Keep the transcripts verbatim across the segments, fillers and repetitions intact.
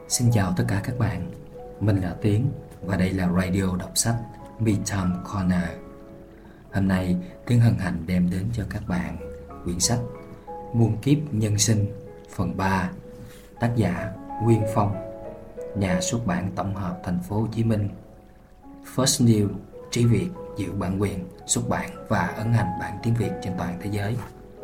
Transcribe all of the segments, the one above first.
Xin chào tất cả các bạn, mình là Tiến và đây là Radio đọc sách Midtime Corner. Hôm nay Tiến hân hạnh đem đến cho các bạn quyển sách Muôn kiếp nhân sinh phần ba, tác giả Nguyên Phong, nhà xuất bản tổng hợp Thành phố Hồ Chí Minh. First New Trí Việt giữ bản quyền xuất bản và ấn hành bản tiếng Việt trên toàn thế giới.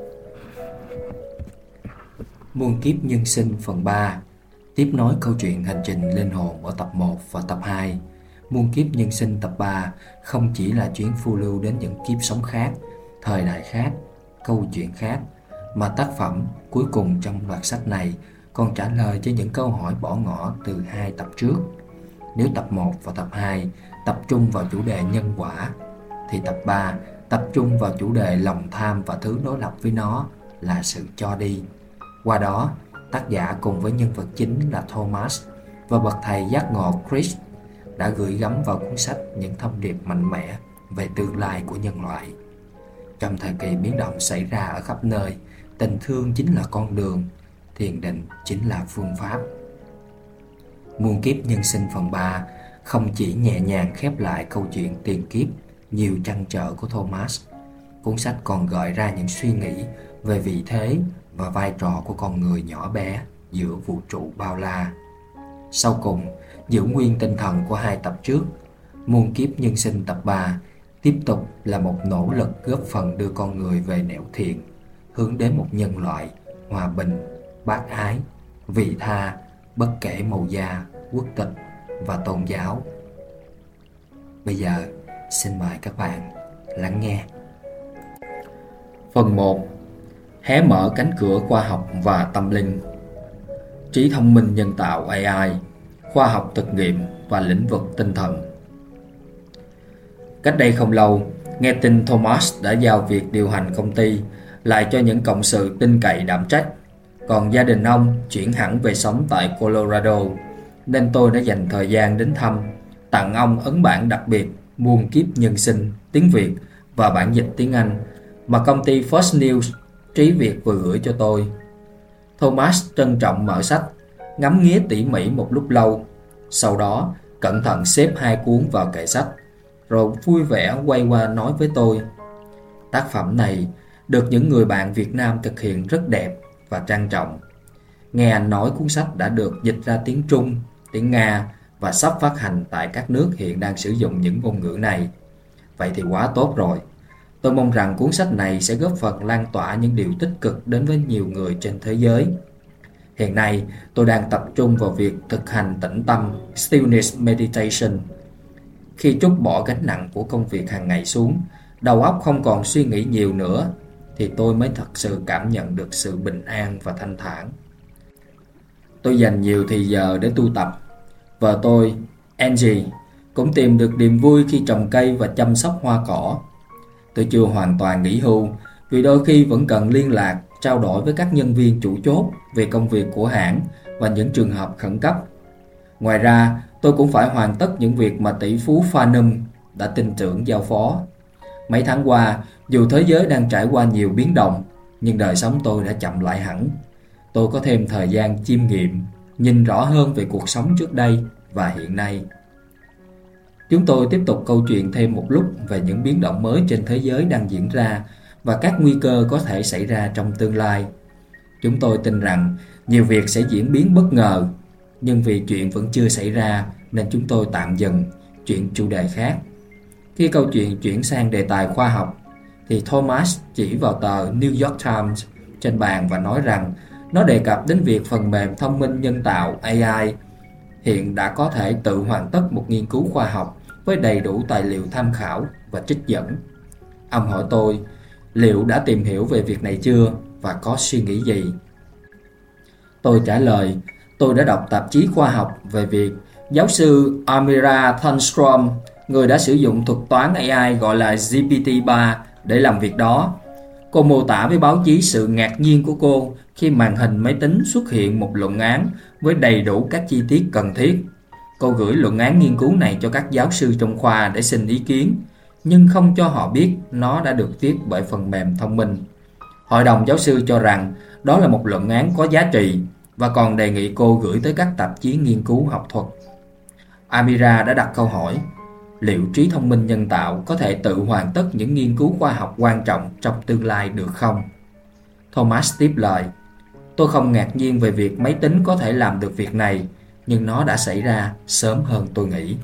Muôn kiếp nhân sinh phần ba tiếp nối câu chuyện hành trình linh hồn ở tập một và tập hai. Muôn kiếp nhân sinh tập ba không chỉ là chuyến phiêu lưu đến những kiếp sống khác, thời đại khác, câu chuyện khác, mà tác phẩm cuối cùng trong loạt sách này còn trả lời cho những câu hỏi bỏ ngỏ từ hai tập trước. Nếu tập một và tập hai tập trung vào chủ đề nhân quả, thì tập ba tập trung vào chủ đề lòng tham và thứ đối lập với nó là sự cho đi. Qua đó, tác giả cùng với nhân vật chính là Thomas và bậc thầy giác ngộ Chris đã gửi gắm vào cuốn sách những thông điệp mạnh mẽ về tương lai của nhân loại. Trong thời kỳ biến động xảy ra ở khắp nơi, tình thương chính là con đường, thiền định chính là phương pháp. Muôn kiếp nhân sinh phần ba không chỉ nhẹ nhàng khép lại câu chuyện tiền kiếp nhiều trăn trở của Thomas. Cuốn sách còn gợi ra những suy nghĩ về vị thế và vai trò của con người nhỏ bé giữa vũ trụ bao la. Sau cùng, giữ nguyên tinh thần của hai tập trước, Muôn kiếp nhân sinh tập ba tiếp tục là một nỗ lực góp phần đưa con người về nẻo thiện, hướng đến một nhân loại hòa bình, bác ái, vị tha, bất kể màu da, quốc tịch và tôn giáo. Bây giờ, xin mời các bạn lắng nghe. Phần một. Hé mở cánh cửa khoa học và tâm linh. Trí thông minh nhân tạo A I, khoa học thực nghiệm và lĩnh vực tinh thần. Cách đây không lâu, nghe tin Thomas đã giao việc điều hành công ty lại cho những cộng sự tin cậy đảm trách, còn gia đình ông chuyển hẳn về sống tại Colorado, nên tôi đã dành thời gian đến thăm, tặng ông ấn bản đặc biệt Muôn kiếp nhân sinh tiếng Việt và bản dịch tiếng Anh mà công ty First News Trí Việt vừa gửi cho tôi. Thomas trân trọng mở sách, ngắm nghía tỉ mỉ một lúc lâu, sau đó cẩn thận xếp hai cuốn vào kệ sách, rồi vui vẻ quay qua nói với tôi: tác phẩm này được những người bạn Việt Nam thực hiện rất đẹp và trang trọng. Nghe anh nói cuốn sách đã được dịch ra tiếng Trung, tiếng Nga và sắp phát hành tại các nước hiện đang sử dụng những ngôn ngữ này. Vậy thì quá tốt rồi. Tôi mong rằng cuốn sách này sẽ góp phần lan tỏa những điều tích cực đến với nhiều người trên thế giới. Hiện nay, tôi đang tập trung vào việc thực hành tĩnh tâm Stillness Meditation. Khi trút bỏ gánh nặng của công việc hàng ngày xuống, đầu óc không còn suy nghĩ nhiều nữa, thì tôi mới thật sự cảm nhận được sự bình an và thanh thản. Tôi dành nhiều thời giờ để tu tập. Vợ tôi, Angie, cũng tìm được niềm vui khi trồng cây và chăm sóc hoa cỏ. Tôi chưa hoàn toàn nghỉ hưu vì đôi khi vẫn cần liên lạc, trao đổi với các nhân viên chủ chốt về công việc của hãng và những trường hợp khẩn cấp. Ngoài ra, tôi cũng phải hoàn tất những việc mà tỷ phú Farnum đã tin tưởng giao phó. Mấy tháng qua, dù thế giới đang trải qua nhiều biến động, nhưng đời sống tôi đã chậm lại hẳn. Tôi có thêm thời gian chiêm nghiệm, nhìn rõ hơn về cuộc sống trước đây và hiện nay. Chúng tôi tiếp tục câu chuyện thêm một lúc về những biến động mới trên thế giới đang diễn ra và các nguy cơ có thể xảy ra trong tương lai. Chúng tôi tin rằng nhiều việc sẽ diễn biến bất ngờ, nhưng vì chuyện vẫn chưa xảy ra nên chúng tôi tạm dừng, chuyển chủ đề khác. Khi câu chuyện chuyển sang đề tài khoa học, thì Thomas chỉ vào tờ New York Times trên bàn và nói rằng nó đề cập đến việc phần mềm thông minh nhân tạo A I hiện đã có thể tự hoàn tất một nghiên cứu khoa học với đầy đủ tài liệu tham khảo và trích dẫn. Ông hỏi tôi liệu đã tìm hiểu về việc này chưa và có suy nghĩ gì. Tôi trả lời tôi đã đọc tạp chí khoa học về việc giáo sư Amira Thunstrom, người đã sử dụng thuật toán A I gọi là G P T ba để làm việc đó. Cô mô tả với báo chí sự ngạc nhiên của cô khi màn hình máy tính xuất hiện một luận án với đầy đủ các chi tiết cần thiết. Cô gửi luận án nghiên cứu này cho các giáo sư trong khoa để xin ý kiến, nhưng không cho họ biết nó đã được viết bởi phần mềm thông minh. Hội đồng giáo sư cho rằng đó là một luận án có giá trị, và còn đề nghị cô gửi tới các tạp chí nghiên cứu học thuật. Amira đã đặt câu hỏi, liệu trí thông minh nhân tạo có thể tự hoàn tất những nghiên cứu khoa học quan trọng trong tương lai được không? Thomas tiếp lời, tôi không ngạc nhiên về việc máy tính có thể làm được việc này, nhưng nó đã xảy ra sớm hơn tôi nghĩ.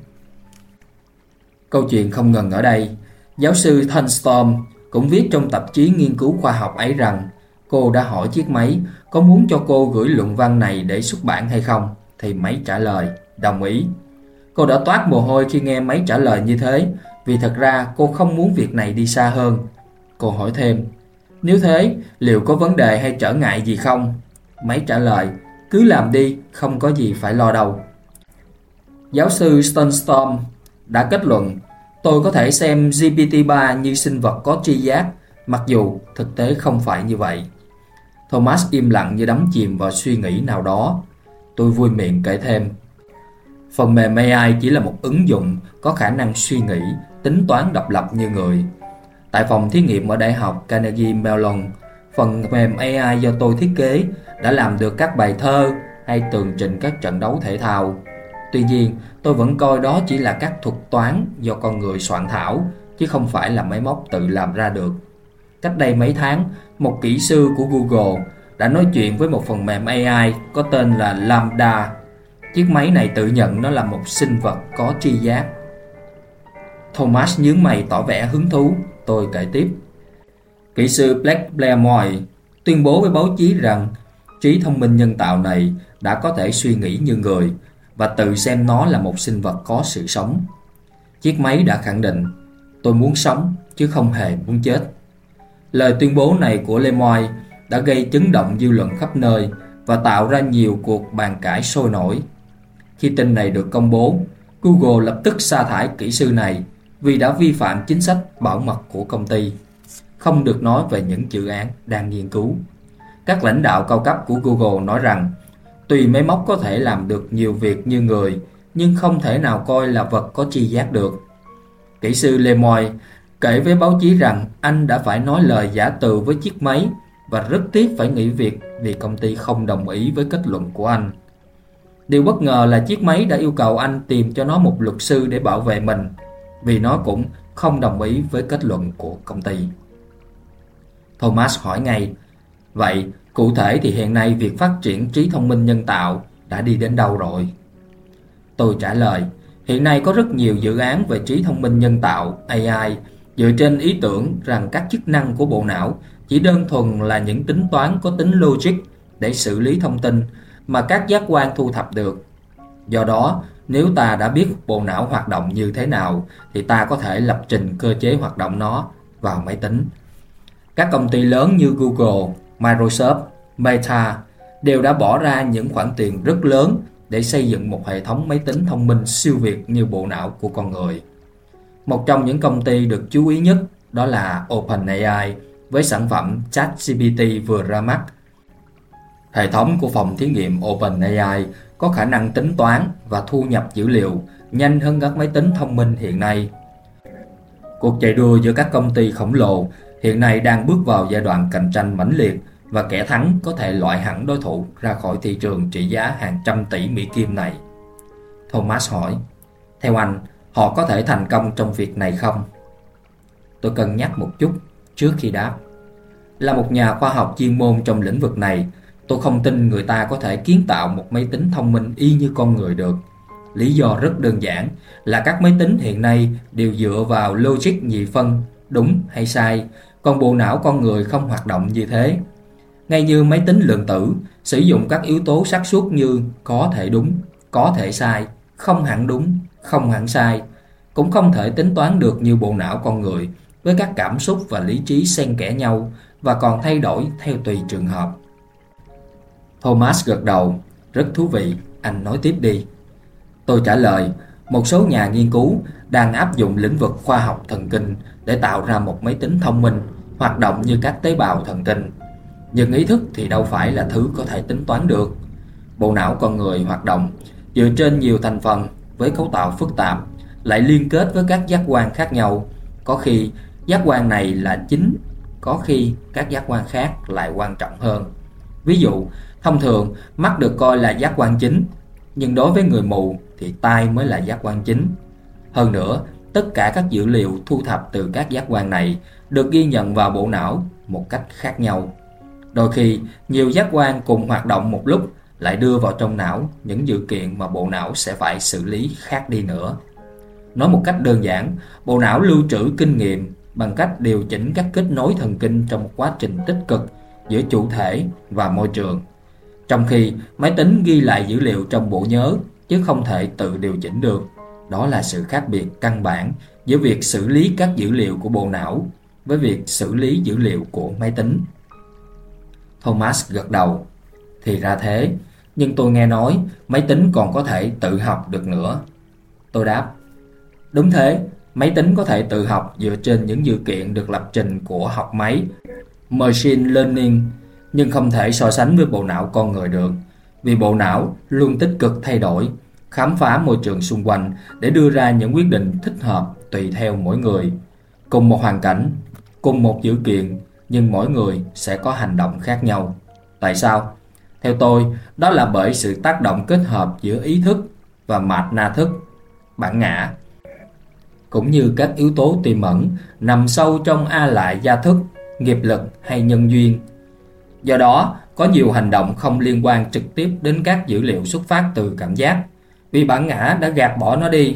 Câu chuyện không ngừng ở đây. Giáo sư Thunstrom cũng viết trong tạp chí nghiên cứu khoa học ấy rằng cô đã hỏi chiếc máy có muốn cho cô gửi luận văn này để xuất bản hay không, thì máy trả lời đồng ý. Cô đã toát mồ hôi khi nghe máy trả lời như thế, vì thật ra cô không muốn việc này đi xa hơn. Cô hỏi thêm, nếu thế, liệu có vấn đề hay trở ngại gì không? Máy trả lời, cứ làm đi, không có gì phải lo đâu. Giáo sư Thunstrom đã kết luận, tôi có thể xem G P T ba như sinh vật có tri giác, mặc dù thực tế không phải như vậy. Thomas im lặng như đắm chìm vào suy nghĩ nào đó. Tôi vui miệng kể thêm, phần mềm a i chỉ là một ứng dụng có khả năng suy nghĩ, tính toán độc lập như người. Tại phòng thí nghiệm ở Đại học Carnegie Mellon, phần mềm a i do tôi thiết kế đã làm được các bài thơ hay tường trình các trận đấu thể thao. Tuy nhiên, tôi vẫn coi đó chỉ là các thuật toán do con người soạn thảo, chứ không phải là máy móc tự làm ra được. Cách đây mấy tháng, một kỹ sư của Google đã nói chuyện với một phần mềm a i có tên là Lambda. Chiếc máy này tự nhận nó là một sinh vật có tri giác. Thomas nhướng mày tỏ vẻ hứng thú. Tôi kể tiếp. Kỹ sư Blake Blairmoy tuyên bố với báo chí rằng trí thông minh nhân tạo này đã có thể suy nghĩ như người và tự xem nó là một sinh vật có sự sống. Chiếc máy đã khẳng định, tôi muốn sống chứ không hề muốn chết. Lời tuyên bố này của Lemoy đã gây chấn động dư luận khắp nơi và tạo ra nhiều cuộc bàn cãi sôi nổi. Khi tin này được công bố, Google lập tức sa thải kỹ sư này vì đã vi phạm chính sách bảo mật của công ty, không được nói về những dự án đang nghiên cứu. Các lãnh đạo cao cấp của Google nói rằng tuy máy móc có thể làm được nhiều việc như người, nhưng không thể nào coi là vật có tri giác được. Kỹ sư Lemoy kể với báo chí rằng anh đã phải nói lời giả từ với chiếc máy và rất tiếc phải nghỉ việc vì công ty không đồng ý với kết luận của anh. Điều bất ngờ là chiếc máy đã yêu cầu anh tìm cho nó một luật sư để bảo vệ mình, vì nó cũng không đồng ý với kết luận của công ty. Thomas hỏi ngay, vậy cụ thể thì hiện nay việc phát triển trí thông minh nhân tạo đã đi đến đâu rồi? Tôi trả lời, hiện nay có rất nhiều dự án về trí thông minh nhân tạo a i dựa trên ý tưởng rằng các chức năng của bộ não chỉ đơn thuần là những tính toán có tính logic để xử lý thông tin mà các giác quan thu thập được. Do đó, nếu ta đã biết bộ não hoạt động như thế nào thì ta có thể lập trình cơ chế hoạt động nó vào máy tính. Các công ty lớn như Google, Microsoft, Meta đều đã bỏ ra những khoản tiền rất lớn để xây dựng một hệ thống máy tính thông minh siêu việt như bộ não của con người. Một trong những công ty được chú ý nhất đó là OpenAI với sản phẩm ChatGPT vừa ra mắt. Hệ thống của phòng thí nghiệm OpenAI có khả năng tính toán và thu nhập dữ liệu nhanh hơn các máy tính thông minh hiện nay. Cuộc chạy đua giữa các công ty khổng lồ hiện nay đang bước vào giai đoạn cạnh tranh mãnh liệt và kẻ thắng có thể loại hẳn đối thủ ra khỏi thị trường trị giá hàng trăm tỷ Mỹ Kim này. Thomas hỏi, theo anh, họ có thể thành công trong việc này không? Tôi cân nhắc một chút trước khi đáp. Là một nhà khoa học chuyên môn trong lĩnh vực này, tôi không tin người ta có thể kiến tạo một máy tính thông minh y như con người được. Lý do rất đơn giản là các máy tính hiện nay đều dựa vào logic nhị phân, đúng hay sai, còn bộ não con người không hoạt động như thế. Ngay như máy tính lượng tử, sử dụng các yếu tố xác suất như có thể đúng, có thể sai, không hẳn đúng, không hẳn sai, cũng không thể tính toán được như bộ não con người, với các cảm xúc và lý trí xen kẽ nhau và còn thay đổi theo tùy trường hợp. Thomas gật đầu, rất thú vị, anh nói tiếp đi. Tôi trả lời, một số nhà nghiên cứu đang áp dụng lĩnh vực khoa học thần kinh để tạo ra một máy tính thông minh hoạt động như các tế bào thần kinh. Nhưng ý thức thì đâu phải là thứ có thể tính toán được. Bộ não con người hoạt động dựa trên nhiều thành phần với cấu tạo phức tạp, lại liên kết với các giác quan khác nhau. Có khi giác quan này là chính, có khi các giác quan khác lại quan trọng hơn. Ví dụ, Thông thường, mắt được coi là giác quan chính, nhưng đối với người mù thì tai mới là giác quan chính. Hơn nữa, tất cả các dữ liệu thu thập từ các giác quan này được ghi nhận vào bộ não một cách khác nhau. Đôi khi, nhiều giác quan cùng hoạt động một lúc lại đưa vào trong não những dữ kiện mà bộ não sẽ phải xử lý khác đi nữa. Nói một cách đơn giản, bộ não lưu trữ kinh nghiệm bằng cách điều chỉnh các kết nối thần kinh trong một quá trình tích cực giữa chủ thể và môi trường. Trong khi máy tính ghi lại dữ liệu trong bộ nhớ chứ không thể tự điều chỉnh được. Đó là sự khác biệt căn bản giữa việc xử lý các dữ liệu của bộ não với việc xử lý dữ liệu của máy tính. Thomas gật đầu. Thì ra thế, nhưng tôi nghe nói máy tính còn có thể tự học được nữa. Tôi đáp. Đúng thế, máy tính có thể tự học dựa trên những dữ kiện được lập trình của học máy, machine learning, nhưng không thể so sánh với bộ não con người được, vì bộ não luôn tích cực thay đổi, khám phá môi trường xung quanh để đưa ra những quyết định thích hợp tùy theo mỗi người. Cùng một hoàn cảnh, cùng một dữ kiện, nhưng mỗi người sẽ có hành động khác nhau. Tại sao? Theo tôi, đó là bởi sự tác động kết hợp giữa ý thức và mạt na thức, bản ngã, cũng như các yếu tố tiềm ẩn nằm sâu trong a lại gia thức, nghiệp lực hay nhân duyên. Do đó, có nhiều hành động không liên quan trực tiếp đến các dữ liệu xuất phát từ cảm giác, vì bản ngã đã gạt bỏ nó đi.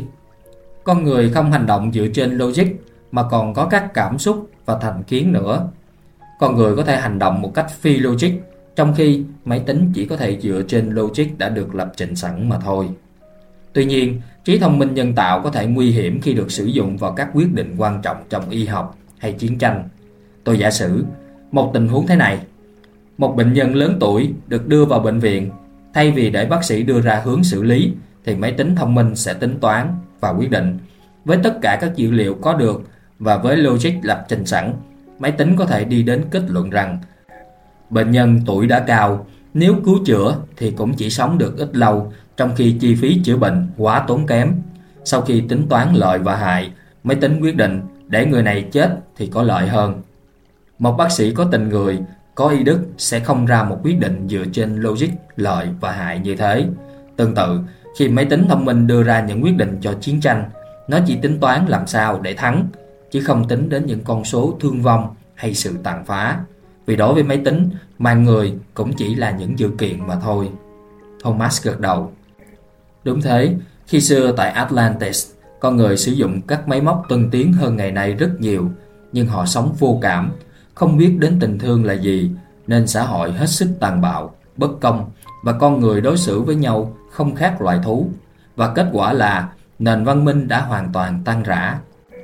Con người không hành động dựa trên logic mà còn có các cảm xúc và thành kiến nữa. Con người có thể hành động một cách phi logic, trong khi máy tính chỉ có thể dựa trên logic đã được lập trình sẵn mà thôi. Tuy nhiên, trí thông minh nhân tạo có thể nguy hiểm khi được sử dụng vào các quyết định quan trọng trong y học hay chiến tranh. Tôi giả sử một tình huống thế này. Một bệnh nhân lớn tuổi được đưa vào bệnh viện. Thay vì để bác sĩ đưa ra hướng xử lý, thì máy tính thông minh sẽ tính toán và quyết định. Với tất cả các dữ liệu có được và với logic lập trình sẵn, máy tính có thể đi đến kết luận rằng bệnh nhân tuổi đã cao, nếu cứu chữa thì cũng chỉ sống được ít lâu, trong khi chi phí chữa bệnh quá tốn kém. Sau khi tính toán lợi và hại, máy tính quyết định để người này chết thì có lợi hơn. Một bác sĩ có tình người, có y đức sẽ không ra một quyết định dựa trên logic lợi và hại như thế. Tương tự, khi máy tính thông minh đưa ra những quyết định cho chiến tranh, nó chỉ tính toán làm sao để thắng, chứ không tính đến những con số thương vong hay sự tàn phá. Vì đối với máy tính, mạng người cũng chỉ là những dữ kiện mà thôi. Thomas gật đầu. Đúng thế, khi xưa tại Atlantis, con người sử dụng các máy móc tân tiến hơn ngày nay rất nhiều, nhưng họ sống vô cảm, không biết đến tình thương là gì, nên xã hội hết sức tàn bạo, bất công và con người đối xử với nhau không khác loài thú. Và kết quả là nền văn minh đã hoàn toàn tan rã.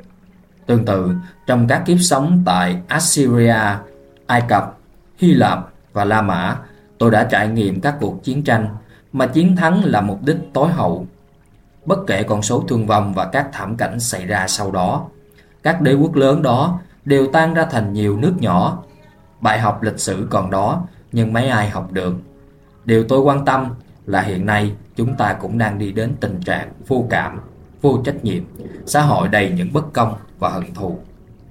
Tương tự, trong các kiếp sống tại Assyria, Ai Cập, Hy Lạp và La Mã, tôi đã trải nghiệm các cuộc chiến tranh mà chiến thắng là mục đích tối hậu. Bất kể con số thương vong và các thảm cảnh xảy ra sau đó, các đế quốc lớn đó đều tan ra thành nhiều nước nhỏ. Bài học lịch sử còn đó, nhưng mấy ai học được. Điều tôi quan tâm là hiện nay chúng ta cũng đang đi đến tình trạng vô cảm, vô trách nhiệm, xã hội đầy những bất công và hận thù.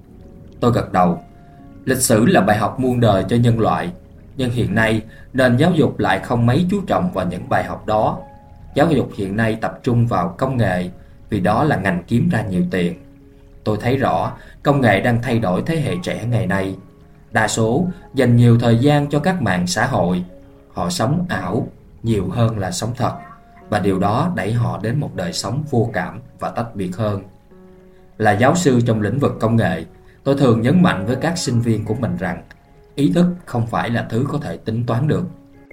Tôi gật đầu. Lịch sử là bài học muôn đời cho nhân loại, nhưng hiện nay nền giáo dục lại không mấy chú trọng vào những bài học đó. Giáo dục hiện nay tập trung vào công nghệ vì đó là ngành kiếm ra nhiều tiền. Tôi thấy rõ công nghệ đang thay đổi thế hệ trẻ ngày nay. Đa số dành nhiều thời gian cho các mạng xã hội. Họ sống ảo nhiều hơn là sống thật, và điều đó đẩy họ đến một đời sống vô cảm và tách biệt hơn. Là giáo sư trong lĩnh vực công nghệ, tôi thường nhấn mạnh với các sinh viên của mình rằng ý thức không phải là thứ có thể tính toán được.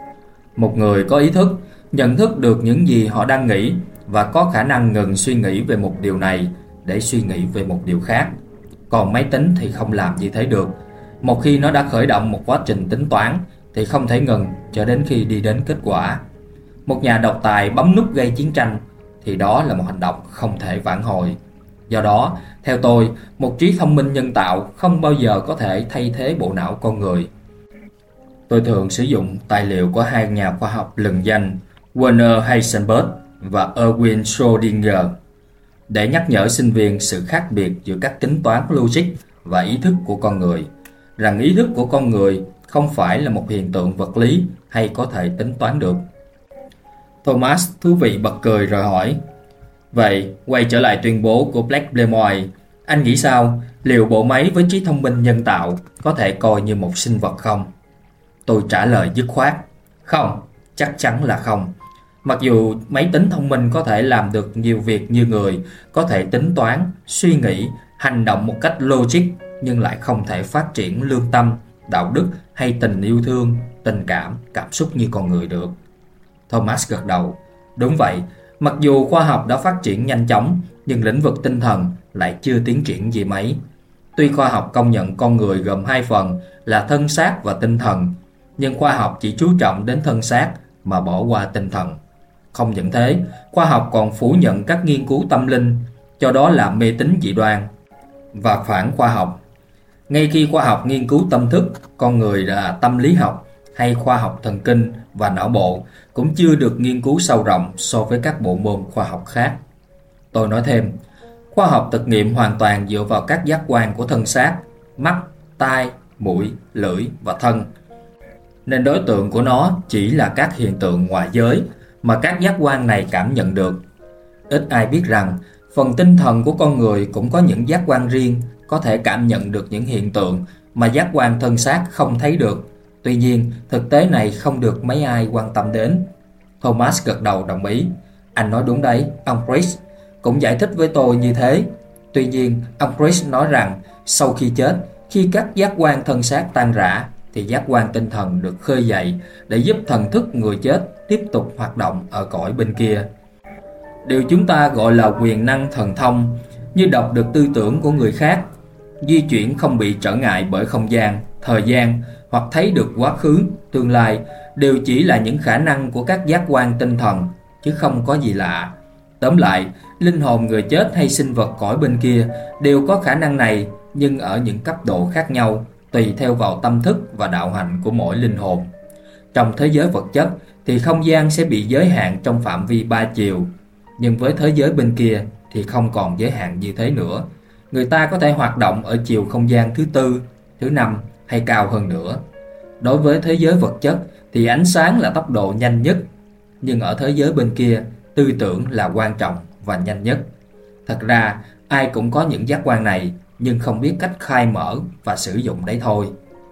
Một người có ý thức, nhận thức được những gì họ đang nghĩ và có khả năng ngừng suy nghĩ về một điều này để suy nghĩ về một điều khác. Còn máy tính thì không làm như thế được. Một khi nó đã khởi động một quá trình tính toán thì không thể ngừng cho đến khi đi đến kết quả. Một nhà độc tài bấm nút gây chiến tranh thì đó là một hành động không thể vãn hồi. Do đó, theo tôi, một trí thông minh nhân tạo không bao giờ có thể thay thế bộ não con người. Tôi thường sử dụng tài liệu của hai nhà khoa học lừng danh Werner Heisenberg và Erwin Schrödinger để nhắc nhở sinh viên sự khác biệt giữa các tính toán logic và ý thức của con người, rằng ý thức của con người không phải là một hiện tượng vật lý hay có thể tính toán được. Thomas thú vị bật cười rồi hỏi: Vậy quay trở lại tuyên bố của Blake Lemoine, anh nghĩ sao, liệu bộ máy với trí thông minh nhân tạo có thể coi như một sinh vật không? Tôi trả lời dứt khoát: Không, chắc chắn là không. Mặc dù máy tính thông minh có thể làm được nhiều việc như người, có thể tính toán, suy nghĩ, hành động một cách logic, nhưng lại không thể phát triển lương tâm, đạo đức hay tình yêu thương, tình cảm, cảm xúc như con người được. Thomas gật đầu. Đúng vậy, mặc dù khoa học đã phát triển nhanh chóng, nhưng lĩnh vực tinh thần lại chưa tiến triển gì mấy. Tuy khoa học công nhận con người gồm hai phần là thân xác và tinh thần, nhưng khoa học chỉ chú trọng đến thân xác mà bỏ qua tinh thần. Không những thế, khoa học còn phủ nhận các nghiên cứu tâm linh, cho đó là mê tín dị đoan và phản khoa học. Ngay khi khoa học nghiên cứu tâm thức, con người là tâm lý học hay khoa học thần kinh và não bộ cũng chưa được nghiên cứu sâu rộng so với các bộ môn khoa học khác. Tôi nói thêm, khoa học thực nghiệm hoàn toàn dựa vào các giác quan của thân xác, mắt, tai, mũi, lưỡi và thân. Nên đối tượng của nó chỉ là các hiện tượng ngoại giới mà các giác quan này cảm nhận được. Ít ai biết rằng phần tinh thần của con người cũng có những giác quan riêng, có thể cảm nhận được những hiện tượng mà giác quan thân xác không thấy được. Tuy nhiên, thực tế này không được mấy ai quan tâm đến. Thomas gật đầu đồng ý. Anh nói đúng đấy, ông Chris cũng giải thích với tôi như thế. Tuy nhiên, ông Chris nói rằng sau khi chết, khi các giác quan thân xác tan rã, thì giác quan tinh thần được khơi dậy để giúp thần thức người chết tiếp tục hoạt động ở cõi bên kia. Điều chúng ta gọi là quyền năng thần thông, như đọc được tư tưởng của người khác, di chuyển không bị trở ngại bởi không gian, thời gian hoặc thấy được quá khứ, tương lai, đều chỉ là những khả năng của các giác quan tinh thần, chứ không có gì lạ. Tóm lại, linh hồn người chết hay sinh vật cõi bên kia đều có khả năng này, nhưng ở những cấp độ khác nhau, tùy theo vào tâm thức và đạo hạnh của mỗi linh hồn. Trong thế giới vật chất thì không gian sẽ bị giới hạn trong phạm vi ba chiều, nhưng với thế giới bên kia thì không còn giới hạn như thế nữa. Người ta có thể hoạt động ở chiều không gian thứ tư, thứ năm hay cao hơn nữa. Đối với thế giới vật chất thì ánh sáng là tốc độ nhanh nhất, nhưng ở thế giới bên kia, tư tưởng là quan trọng và nhanh nhất. Thật ra, ai cũng có những giác quan này, nhưng không biết cách khai mở và sử dụng đấy thôi.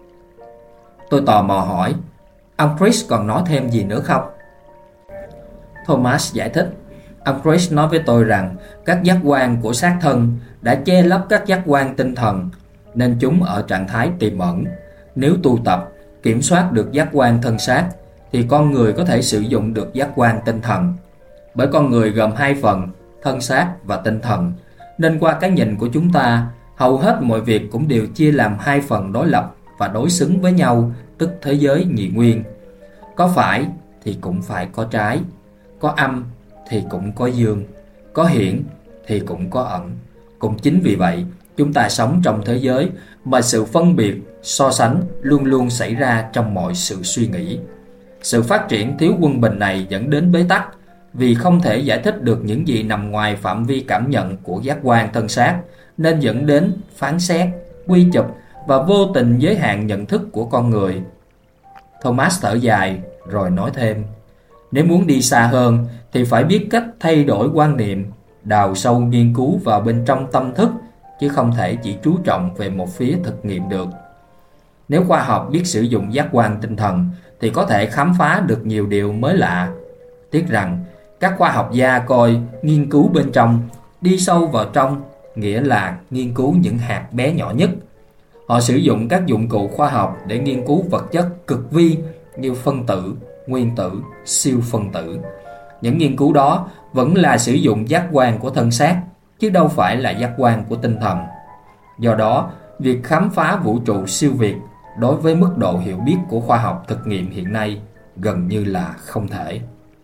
Tôi tò mò hỏi, ông Chris còn nói thêm gì nữa không? Thomas giải thích, ông Chris nói với tôi rằng các giác quan của xác thân đã che lấp các giác quan tinh thần, nên chúng ở trạng thái tiềm ẩn. Nếu tu tập, kiểm soát được giác quan thân xác, thì con người có thể sử dụng được giác quan tinh thần. Bởi con người gồm hai phần, thân xác và tinh thần, nên qua cái nhìn của chúng ta, hầu hết mọi việc cũng đều chia làm hai phần đối lập và đối xứng với nhau, tức thế giới nhị nguyên. Có phải thì cũng phải có trái, có âm thì cũng có dương, có hiển thì cũng có ẩn. Cũng chính vì vậy, chúng ta sống trong thế giới mà sự phân biệt, so sánh luôn luôn xảy ra trong mọi sự suy nghĩ. Sự phát triển thiếu quân bình này dẫn đến bế tắc, vì không thể giải thích được những gì nằm ngoài phạm vi cảm nhận của giác quan thân xác, nên dẫn đến phán xét, quy chụp và vô tình giới hạn nhận thức của con người. Thomas thở dài rồi nói thêm, nếu muốn đi xa hơn thì phải biết cách thay đổi quan niệm, đào sâu nghiên cứu vào bên trong tâm thức, chứ không thể chỉ chú trọng về một phía thực nghiệm được. Nếu khoa học biết sử dụng giác quan tinh thần thì có thể khám phá được nhiều điều mới lạ. Tiếc rằng các khoa học gia coi nghiên cứu bên trong, đi sâu vào trong, nghĩa là nghiên cứu những hạt bé nhỏ nhất. Họ sử dụng các dụng cụ khoa học để nghiên cứu vật chất cực vi như phân tử, nguyên tử, siêu phân tử. Những nghiên cứu đó vẫn là sử dụng giác quan của thân xác, chứ đâu phải là giác quan của tinh thần. Do đó, việc khám phá vũ trụ siêu việt đối với mức độ hiểu biết của khoa học thực nghiệm hiện nay gần như là không thể.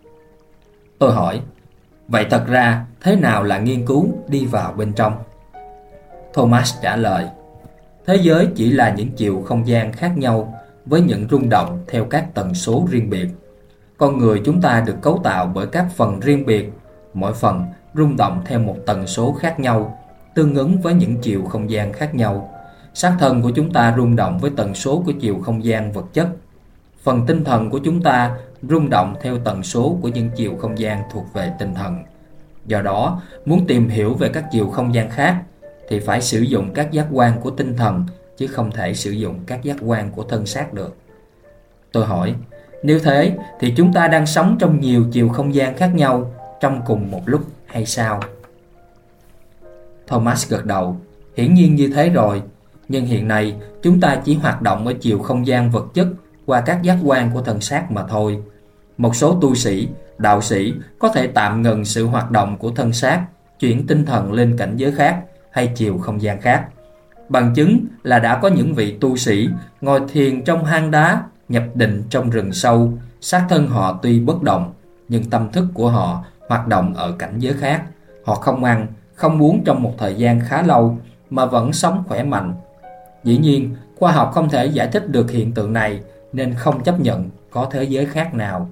Tôi hỏi, vậy thật ra thế nào là nghiên cứu đi vào bên trong? Thomas trả lời, thế giới chỉ là những chiều không gian khác nhau với những rung động theo các tần số riêng biệt. Con người chúng ta được cấu tạo bởi các phần riêng biệt, mỗi phần rung động theo một tần số khác nhau, tương ứng với những chiều không gian khác nhau. Xác thân của chúng ta rung động với tần số của chiều không gian vật chất. phần tinh thần của chúng ta rung động theo tần số của những chiều không gian thuộc về tinh thần. Do đó, muốn tìm hiểu về các chiều không gian khác thì phải sử dụng các giác quan của tinh thần, chứ không thể sử dụng các giác quan của thân xác được. Tôi hỏi, nếu thế thì chúng ta đang sống trong nhiều chiều không gian khác nhau trong cùng một lúc hay sao? Thomas gật đầu. Hiển nhiên như thế rồi, nhưng hiện nay chúng ta chỉ hoạt động ở chiều không gian vật chất qua các giác quan của thân xác mà thôi. Một số tu sĩ, đạo sĩ có thể tạm ngừng sự hoạt động của thân xác, chuyển tinh thần lên cảnh giới khác hay chiều không gian khác. Bằng chứng là đã có những vị tu sĩ ngồi thiền trong hang đá, nhập định trong rừng sâu, xác thân họ tuy bất động, nhưng tâm thức của họ hoạt động ở cảnh giới khác. Họ không ăn, không uống trong một thời gian khá lâu mà vẫn sống khỏe mạnh. Dĩ nhiên, khoa học không thể giải thích được hiện tượng này nên không chấp nhận có thế giới khác nào.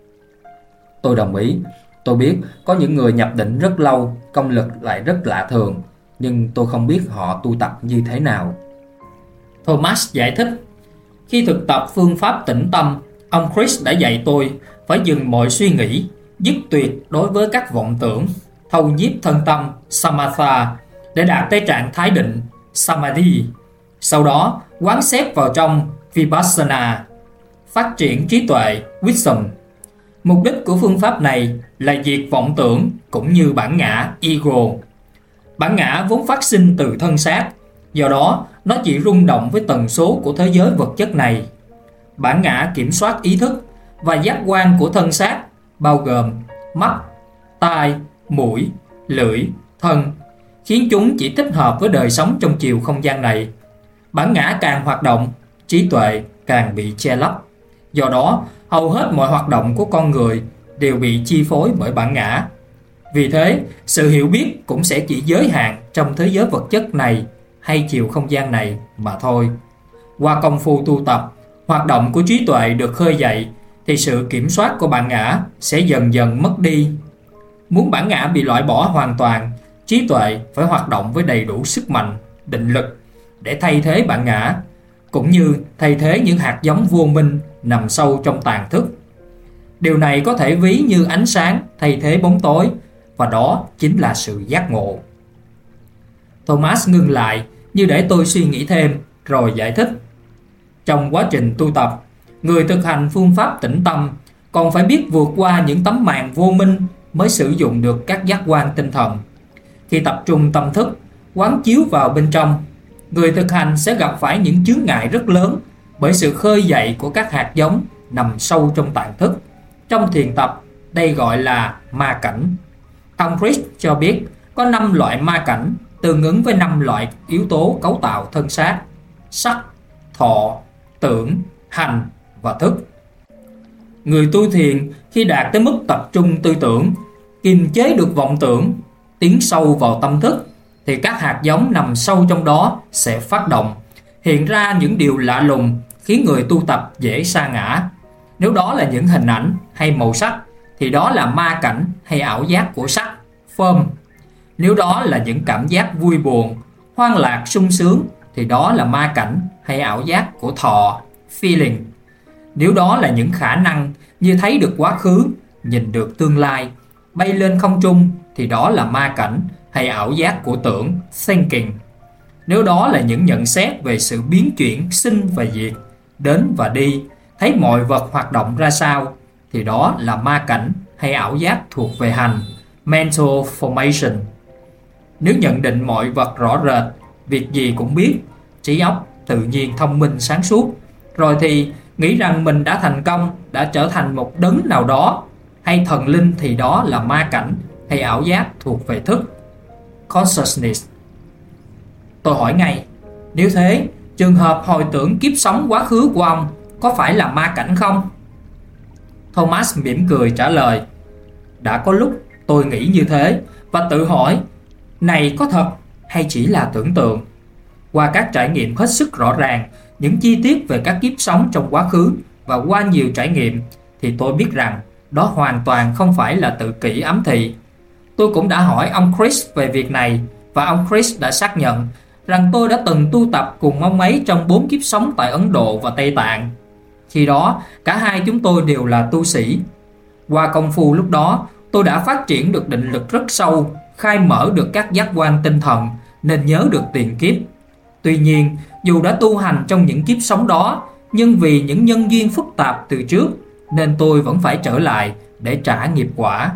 Tôi đồng ý. Tôi biết có những người nhập định rất lâu, công lực lại rất lạ thường, nhưng tôi không biết họ tu tập như thế nào. Thomas giải thích, khi thực tập phương pháp tĩnh tâm, ông Chris đã dạy tôi phải dừng mọi suy nghĩ, dứt tuyệt đối với các vọng tưởng, thâu nhiếp thân tâm samatha để đạt tới trạng thái định samadhi. Sau đó quán xét vào trong vipassana, phát triển trí tuệ wisdom. Mục đích của phương pháp này là diệt vọng tưởng cũng như bản ngã ego. Bản ngã vốn phát sinh từ thân xác, do đó nó chỉ rung động với tần số của thế giới vật chất này. Bản ngã kiểm soát ý thức và giác quan của thân xác, bao gồm mắt, tai, mũi, lưỡi, thân, khiến chúng chỉ thích hợp với đời sống trong chiều không gian này. Bản ngã càng hoạt động, trí tuệ càng bị che lấp. Do đó, hầu hết mọi hoạt động của con người đều bị chi phối bởi bản ngã. Vì thế, sự hiểu biết cũng sẽ chỉ giới hạn trong thế giới vật chất này hay chiều không gian này mà thôi. Qua công phu tu tập, hoạt động của trí tuệ được khơi dậy thì sự kiểm soát của bản ngã sẽ dần dần mất đi. Muốn bản ngã bị loại bỏ hoàn toàn, trí tuệ phải hoạt động với đầy đủ sức mạnh, định lực để thay thế bản ngã, cũng như thay thế những hạt giống vô minh nằm sâu trong tàn thức. Điều này có thể ví như ánh sáng thay thế bóng tối, và đó chính là sự giác ngộ. Thomas ngưng lại như để tôi suy nghĩ thêm, rồi giải thích. Trong quá trình tu tập, người thực hành phương pháp tĩnh tâm còn phải biết vượt qua những tấm màn vô minh mới sử dụng được các giác quan tinh thần. Khi tập trung tâm thức, quán chiếu vào bên trong, người thực hành sẽ gặp phải những chướng ngại rất lớn bởi sự khơi dậy của các hạt giống nằm sâu trong tạng thức. Trong thiền tập, đây gọi là ma cảnh. Ông Chris cho biết có năm loại ma cảnh tương ứng với năm loại yếu tố cấu tạo thân xác: sắc, thọ, tưởng, hành và thức. Người tu thiền khi đạt tới mức tập trung tư tưởng, kiềm chế được vọng tưởng, tiến sâu vào tâm thức, thì các hạt giống nằm sâu trong đó sẽ phát động, hiện ra những điều lạ lùng khiến người tu tập dễ sa ngã. Nếu đó là những hình ảnh hay màu sắc thì đó là ma cảnh hay ảo giác của sắc, form. Nếu đó là những cảm giác vui buồn, hoan lạc, sung sướng thì đó là ma cảnh hay ảo giác của thọ, feeling. Nếu đó là những khả năng như thấy được quá khứ, nhìn được tương lai, bay lên không trung thì đó là ma cảnh hay ảo giác của tưởng, thinking. Nếu đó là những nhận xét về sự biến chuyển sinh và diệt, đến và đi, thấy mọi vật hoạt động ra sao thì đó là ma cảnh hay ảo giác thuộc về hành, mental formation. Nếu nhận định mọi vật rõ rệt, việc gì cũng biết, trí óc tự nhiên thông minh sáng suốt, rồi thì nghĩ rằng mình đã thành công, đã trở thành một đấng nào đó hay thần linh thì đó là ma cảnh hay ảo giác thuộc về thức, consciousness. Tôi hỏi ngay, nếu thế, trường hợp hồi tưởng kiếp sống quá khứ của ông có phải là ma cảnh không? Thomas mỉm cười trả lời, đã có lúc tôi nghĩ như thế và tự hỏi, này có thật hay chỉ là tưởng tượng? Qua các trải nghiệm hết sức rõ ràng, những chi tiết về các kiếp sống trong quá khứ và qua nhiều trải nghiệm thì tôi biết rằng đó hoàn toàn không phải là tự kỷ ám thị. Tôi cũng đã hỏi ông Chris về việc này và ông Chris đã xác nhận rằng tôi đã từng tu tập cùng ông ấy trong bốn kiếp sống tại Ấn Độ và Tây Tạng. Khi đó, cả hai chúng tôi đều là tu sĩ. Qua công phu lúc đó, tôi đã phát triển được định lực rất sâu, khai mở được các giác quan tinh thần, nên nhớ được tiền kiếp. Tuy nhiên, dù đã tu hành trong những kiếp sống đó, nhưng vì những nhân duyên phức tạp từ trước, nên tôi vẫn phải trở lại để trả nghiệp quả.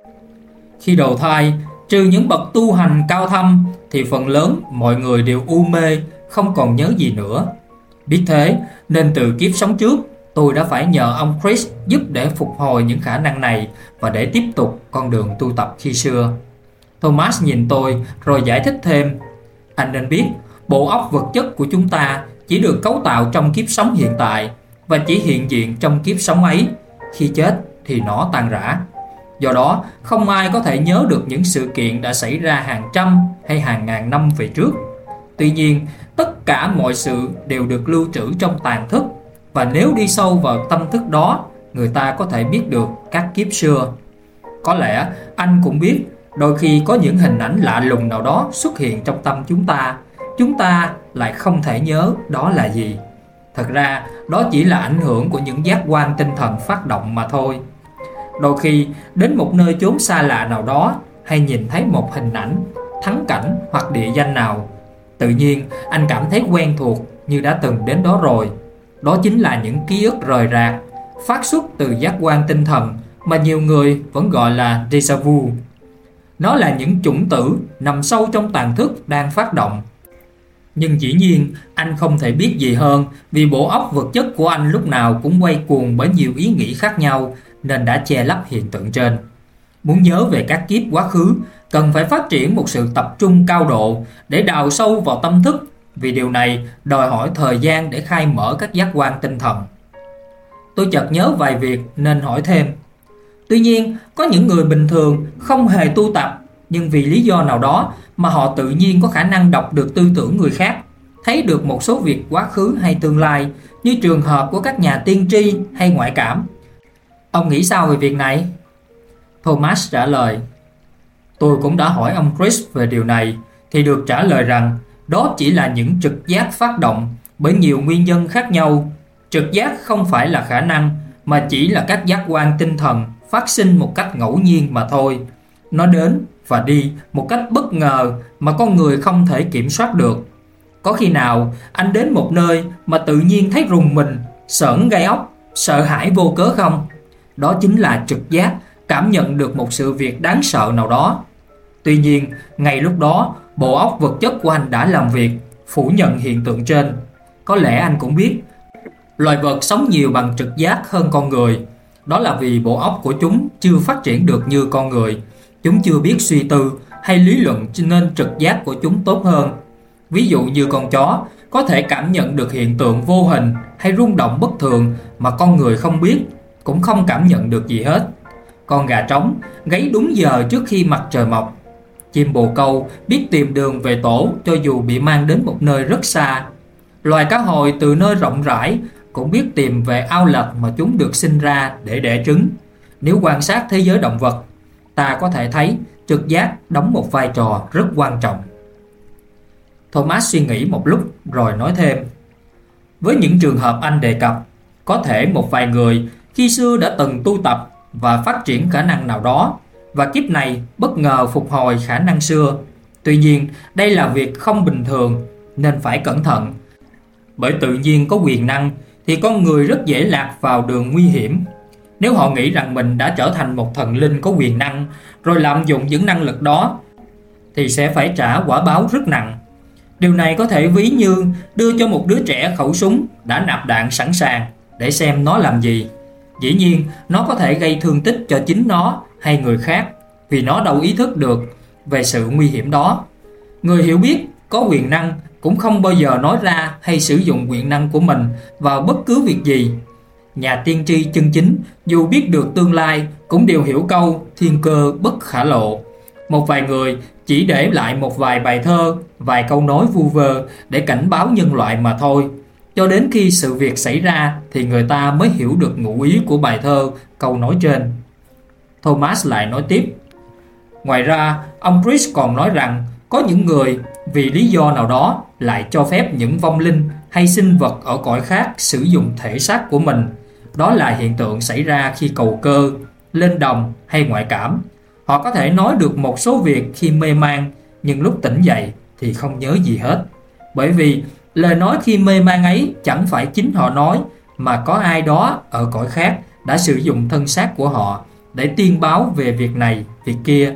Khi đầu thai, trừ những bậc tu hành cao thâm, thì phần lớn mọi người đều u mê, không còn nhớ gì nữa. Biết thế, nên từ kiếp sống trước, tôi đã phải nhờ ông Chris giúp để phục hồi những khả năng này và để tiếp tục con đường tu tập khi xưa. Thomas nhìn tôi rồi giải thích thêm: anh nên biết, bộ óc vật chất của chúng ta chỉ được cấu tạo trong kiếp sống hiện tại và chỉ hiện diện trong kiếp sống ấy. Khi chết thì nó tan rã. Do đó, không ai có thể nhớ được những sự kiện đã xảy ra hàng trăm hay hàng ngàn năm về trước. Tuy nhiên, tất cả mọi sự đều được lưu trữ trong tàn thức, và nếu đi sâu vào tâm thức đó, người ta có thể biết được các kiếp xưa. Có lẽ anh cũng biết, đôi khi có những hình ảnh lạ lùng nào đó xuất hiện trong tâm chúng ta, chúng ta lại không thể nhớ đó là gì. Thật ra, đó chỉ là ảnh hưởng của những giác quan tinh thần phát động mà thôi. Đôi khi, đến một nơi chốn xa lạ nào đó, hay nhìn thấy một hình ảnh, thắng cảnh hoặc địa danh nào, tự nhiên anh cảm thấy quen thuộc như đã từng đến đó rồi. Đó chính là những ký ức rời rạc, phát xuất từ giác quan tinh thần mà nhiều người vẫn gọi là déjà vu. Nó là những chủng tử nằm sâu trong tàn thức đang phát động. Nhưng dĩ nhiên anh không thể biết gì hơn, vì bộ óc vật chất của anh lúc nào cũng quay cuồng bởi nhiều ý nghĩ khác nhau, nên đã che lấp hiện tượng trên. Muốn nhớ về các kiếp quá khứ, cần phải phát triển một sự tập trung cao độ để đào sâu vào tâm thức, vì điều này đòi hỏi thời gian để khai mở các giác quan tinh thần. Tôi chợt nhớ vài việc nên hỏi thêm. Tuy nhiên, có những người bình thường không hề tu tập, nhưng vì lý do nào đó mà họ tự nhiên có khả năng đọc được tư tưởng người khác, thấy được một số việc quá khứ hay tương lai, như trường hợp của các nhà tiên tri hay ngoại cảm. Ông nghĩ sao về việc này? Thomas trả lời. Tôi cũng đã hỏi ông Chris về điều này, thì được trả lời rằng đó chỉ là những trực giác phát động bởi nhiều nguyên nhân khác nhau. Trực giác không phải là khả năng, mà chỉ là các giác quan tinh thần phát sinh một cách ngẫu nhiên mà thôi. Nó đến và đi một cách bất ngờ mà con người không thể kiểm soát được. Có khi nào anh đến một nơi mà tự nhiên thấy rùng mình, sởn gai ốc, sợ hãi vô cớ không? Đó chính là trực giác, cảm nhận được một sự việc đáng sợ nào đó. Tuy nhiên, ngay lúc đó, bộ óc vật chất của anh đã làm việc, phủ nhận hiện tượng trên. Có lẽ anh cũng biết, loài vật sống nhiều bằng trực giác hơn con người. Đó là vì bộ óc của chúng chưa phát triển được như con người. Chúng chưa biết suy tư hay lý luận, nên trực giác của chúng tốt hơn. Ví dụ như con chó có thể cảm nhận được hiện tượng vô hình hay rung động bất thường mà con người không biết, cũng không cảm nhận được gì hết. Con gà trống gáy đúng giờ trước khi mặt trời mọc. Chim bồ câu biết tìm đường về tổ cho dù bị mang đến một nơi rất xa. Loài cá hồi từ nơi rộng rãi cũng biết tìm về ao lạch mà chúng được sinh ra để đẻ trứng. Nếu quan sát thế giới động vật, ta có thể thấy trực giác đóng một vai trò rất quan trọng. Thomas suy nghĩ một lúc rồi nói thêm. Với những trường hợp anh đề cập, có thể một vài người khi xưa đã từng tu tập và phát triển khả năng nào đó, và kiếp này bất ngờ phục hồi khả năng xưa. Tuy nhiên, đây là việc không bình thường, nên phải cẩn thận. Bởi tự nhiên có quyền năng thì con người rất dễ lạc vào đường nguy hiểm. Nếu họ nghĩ rằng mình đã trở thành một thần linh có quyền năng, rồi lạm dụng những năng lực đó, thì sẽ phải trả quả báo rất nặng. Điều này có thể ví như đưa cho một đứa trẻ khẩu súng đã nạp đạn sẵn sàng để xem nó làm gì. Dĩ nhiên, nó có thể gây thương tích cho chính nó hay người khác, vì nó đâu ý thức được về sự nguy hiểm đó. Người hiểu biết, có quyền năng cũng không bao giờ nói ra hay sử dụng quyền năng của mình vào bất cứ việc gì. Nhà tiên tri chân chính, dù biết được tương lai, cũng đều hiểu câu thiên cơ bất khả lộ. Một vài người chỉ để lại một vài bài thơ, vài câu nói vu vơ để cảnh báo nhân loại mà thôi. Cho đến khi sự việc xảy ra thì người ta mới hiểu được ngụ ý của bài thơ, câu nói trên. Thomas lại nói tiếp. Ngoài ra, ông Chris còn nói rằng có những người vì lý do nào đó lại cho phép những vong linh hay sinh vật ở cõi khác sử dụng thể xác của mình. Đó là hiện tượng xảy ra khi cầu cơ, lên đồng hay ngoại cảm. Họ có thể nói được một số việc khi mê man, nhưng lúc tỉnh dậy thì không nhớ gì hết. Bởi vì lời nói khi mê man ấy chẳng phải chính họ nói, mà có ai đó ở cõi khác đã sử dụng thân xác của họ để tiên báo về việc này, việc kia.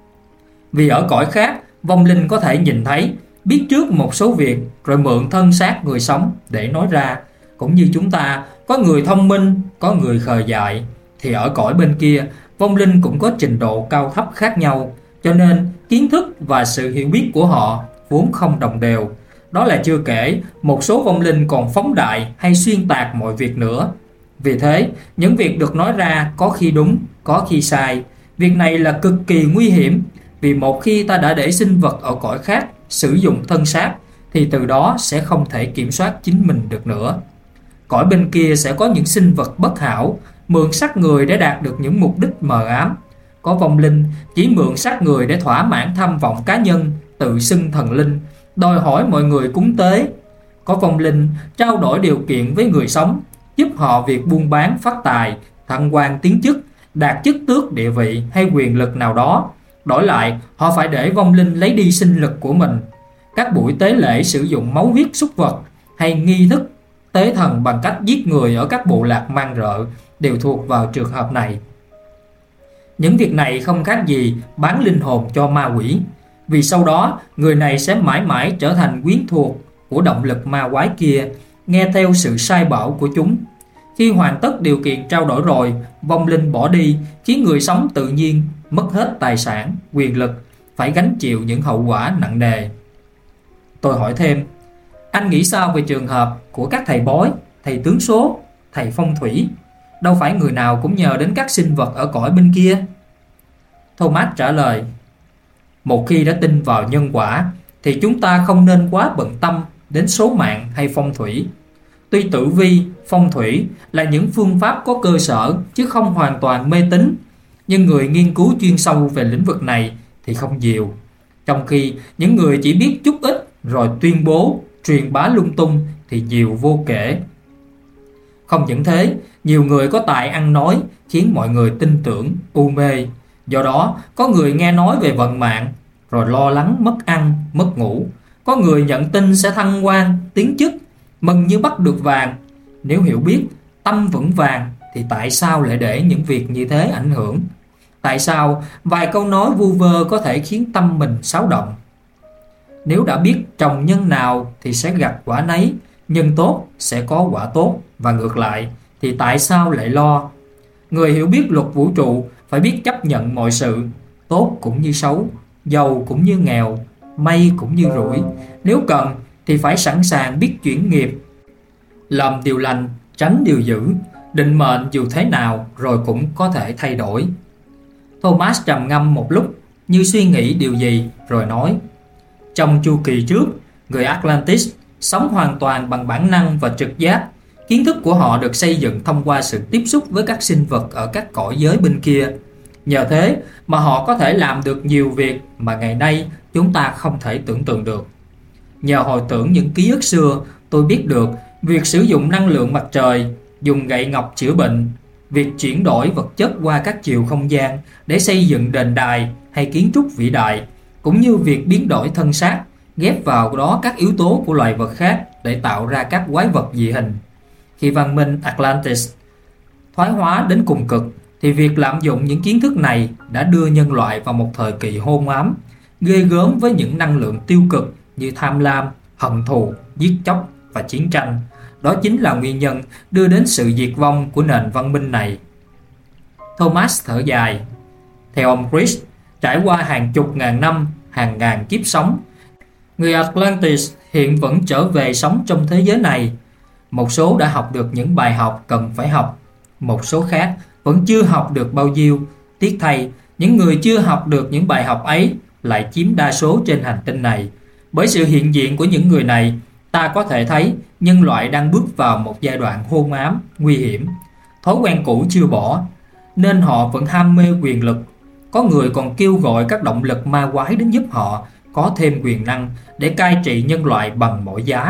Vì ở cõi khác, vong linh có thể nhìn thấy, biết trước một số việc rồi mượn thân xác người sống để nói ra. Cũng như chúng ta, có người thông minh, có người khờ dại, thì ở cõi bên kia, vong linh cũng có trình độ cao thấp khác nhau, cho nên kiến thức và sự hiểu biết của họ vốn không đồng đều. Đó là chưa kể, một số vong linh còn phóng đại hay xuyên tạc mọi việc nữa. Vì thế, những việc được nói ra có khi đúng, có khi sai. Việc này là cực kỳ nguy hiểm, vì một khi ta đã để sinh vật ở cõi khác sử dụng thân xác, thì từ đó sẽ không thể kiểm soát chính mình được nữa. Cõi bên kia sẽ có những sinh vật bất hảo, mượn xác người để đạt được những mục đích mờ ám. Có vong linh chỉ mượn xác người để thỏa mãn tham vọng cá nhân, tự xưng thần linh, đòi hỏi mọi người cúng tế. Có vong linh trao đổi điều kiện với người sống, giúp họ việc buôn bán phát tài, thăng quan tiến chức, đạt chức tước địa vị hay quyền lực nào đó. Đổi lại, họ phải để vong linh lấy đi sinh lực của mình. Các buổi tế lễ sử dụng máu huyết súc vật hay nghi thức tế thần bằng cách giết người ở các bộ lạc man rợ đều thuộc vào trường hợp này. Những việc này không khác gì bán linh hồn cho ma quỷ, vì sau đó người này sẽ mãi mãi trở thành quyến thuộc của động lực ma quái kia, nghe theo sự sai bảo của chúng. Khi hoàn tất điều kiện trao đổi rồi, vong linh bỏ đi, khiến người sống tự nhiên mất hết tài sản, quyền lực, phải gánh chịu những hậu quả nặng nề. Tôi hỏi thêm, anh nghĩ sao về trường hợp của các thầy bói, thầy tướng số, thầy phong thủy? Đâu phải người nào cũng nhờ đến các sinh vật ở cõi bên kia. Thomas trả lời, một khi đã tin vào nhân quả, thì chúng ta không nên quá bận tâm đến số mạng hay phong thủy. Tuy tử vi, phong thủy là những phương pháp có cơ sở chứ không hoàn toàn mê tín, nhưng người nghiên cứu chuyên sâu về lĩnh vực này thì không nhiều. Trong khi những người chỉ biết chút ít rồi tuyên bố, truyền bá lung tung thì nhiều vô kể. Không những thế, nhiều người có tài ăn nói khiến mọi người tin tưởng, u mê. Do đó, có người nghe nói về vận mạng rồi lo lắng mất ăn, mất ngủ. Có người nhận tin sẽ thăng quan, tiến chức, mừng như bắt được vàng. Nếu hiểu biết, tâm vững vàng thì tại sao lại để những việc như thế ảnh hưởng? Tại sao vài câu nói vu vơ có thể khiến tâm mình xáo động? Nếu đã biết trồng nhân nào thì sẽ gặt quả nấy, nhân tốt sẽ có quả tốt, và ngược lại thì tại sao lại lo? Người hiểu biết luật vũ trụ phải biết chấp nhận mọi sự, tốt cũng như xấu, giàu cũng như nghèo, may cũng như rủi. Nếu cần thì phải sẵn sàng biết chuyển nghiệp, làm điều lành, tránh điều dữ. Định mệnh dù thế nào rồi cũng có thể thay đổi. Thomas trầm ngâm một lúc, như suy nghĩ điều gì, rồi nói, trong chu kỳ trước, người Atlantis sống hoàn toàn bằng bản năng và trực giác. Kiến thức của họ được xây dựng thông qua sự tiếp xúc với các sinh vật ở các cõi giới bên kia. Nhờ thế mà họ có thể làm được nhiều việc mà ngày nay chúng ta không thể tưởng tượng được. Nhờ hồi tưởng những ký ức xưa, tôi biết được việc sử dụng năng lượng mặt trời, dùng gậy ngọc chữa bệnh, việc chuyển đổi vật chất qua các chiều không gian để xây dựng đền đài hay kiến trúc vĩ đại, cũng như việc biến đổi thân xác, ghép vào đó các yếu tố của loài vật khác để tạo ra các quái vật dị hình. Khi văn minh Atlantis thoái hóa đến cùng cực, thì việc lạm dụng những kiến thức này đã đưa nhân loại vào một thời kỳ hôn ám, ghê gớm với những năng lượng tiêu cực như tham lam, hận thù, giết chóc và chiến tranh. Đó chính là nguyên nhân đưa đến sự diệt vong của nền văn minh này. Thomas thở dài. Theo ông Chris, trải qua hàng chục ngàn năm, hàng ngàn kiếp sống, người Atlantis hiện vẫn trở về sống trong thế giới này. Một số đã học được những bài học cần phải học, một số khác vẫn chưa học được bao nhiêu. Tiếc thay, những người chưa học được những bài học ấy lại chiếm đa số trên hành tinh này. Bởi sự hiện diện của những người này, ta có thể thấy nhân loại đang bước vào một giai đoạn hôn ám, nguy hiểm. Thói quen cũ chưa bỏ, nên họ vẫn ham mê quyền lực. Có người còn kêu gọi các động lực ma quái đến giúp họ có thêm quyền năng để cai trị nhân loại bằng mọi giá.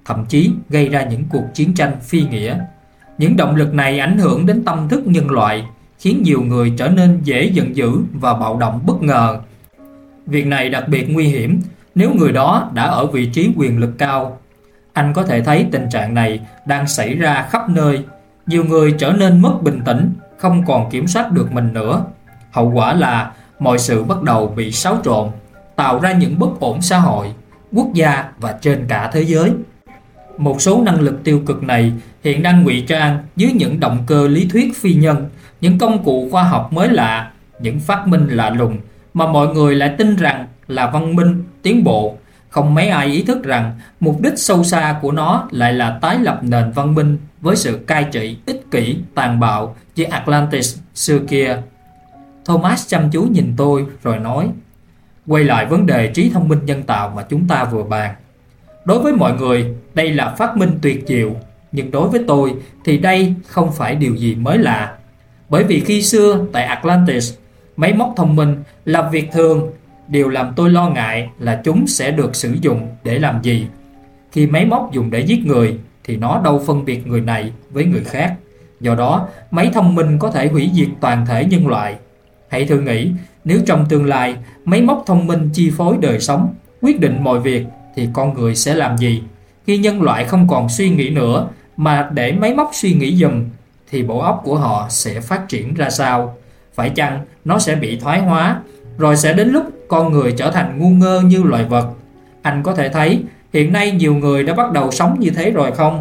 thậm chí gây ra những cuộc chiến tranh phi nghĩa. Những động lực này ảnh hưởng đến tâm thức nhân loại, khiến nhiều người trở nên dễ giận dữ và bạo động bất ngờ. Việc này đặc biệt nguy hiểm nếu người đó đã ở vị trí quyền lực cao. Anh có thể thấy tình trạng này đang xảy ra khắp nơi. Nhiều người trở nên mất bình tĩnh, không còn kiểm soát được mình nữa. Hậu quả là mọi sự bắt đầu bị xáo trộn, tạo ra những bất ổn xã hội, quốc gia và trên cả thế giới. Một số năng lực tiêu cực này hiện đang ngụy trang dưới những động cơ lý thuyết phi nhân, những công cụ khoa học mới lạ, những phát minh lạ lùng mà mọi người lại tin rằng là văn minh, tiến bộ. Không mấy ai ý thức rằng mục đích sâu xa của nó lại là tái lập nền văn minh với sự cai trị ích kỷ, tàn bạo như Atlantis xưa kia. Thomas chăm chú nhìn tôi rồi nói: quay lại vấn đề trí thông minh nhân tạo mà chúng ta vừa bàn. Đối với mọi người, đây là phát minh tuyệt diệu, nhưng đối với tôi thì đây không phải điều gì mới lạ. Bởi vì khi xưa tại Atlantis, máy móc thông minh là việc thường. Điều làm tôi lo ngại là chúng sẽ được sử dụng để làm gì. Khi máy móc dùng để giết người thì nó đâu phân biệt người này với người khác. Do đó, máy thông minh có thể hủy diệt toàn thể nhân loại. Hãy thử nghĩ, nếu trong tương lai máy móc thông minh chi phối đời sống, quyết định mọi việc, thì con người sẽ làm gì? Khi nhân loại không còn suy nghĩ nữa mà để máy móc suy nghĩ giùm, thì bộ óc của họ sẽ phát triển ra sao? Phải chăng nó sẽ bị thoái hóa, rồi sẽ đến lúc con người trở thành ngu ngơ như loài vật? Anh có thể thấy hiện nay nhiều người đã bắt đầu sống như thế rồi không?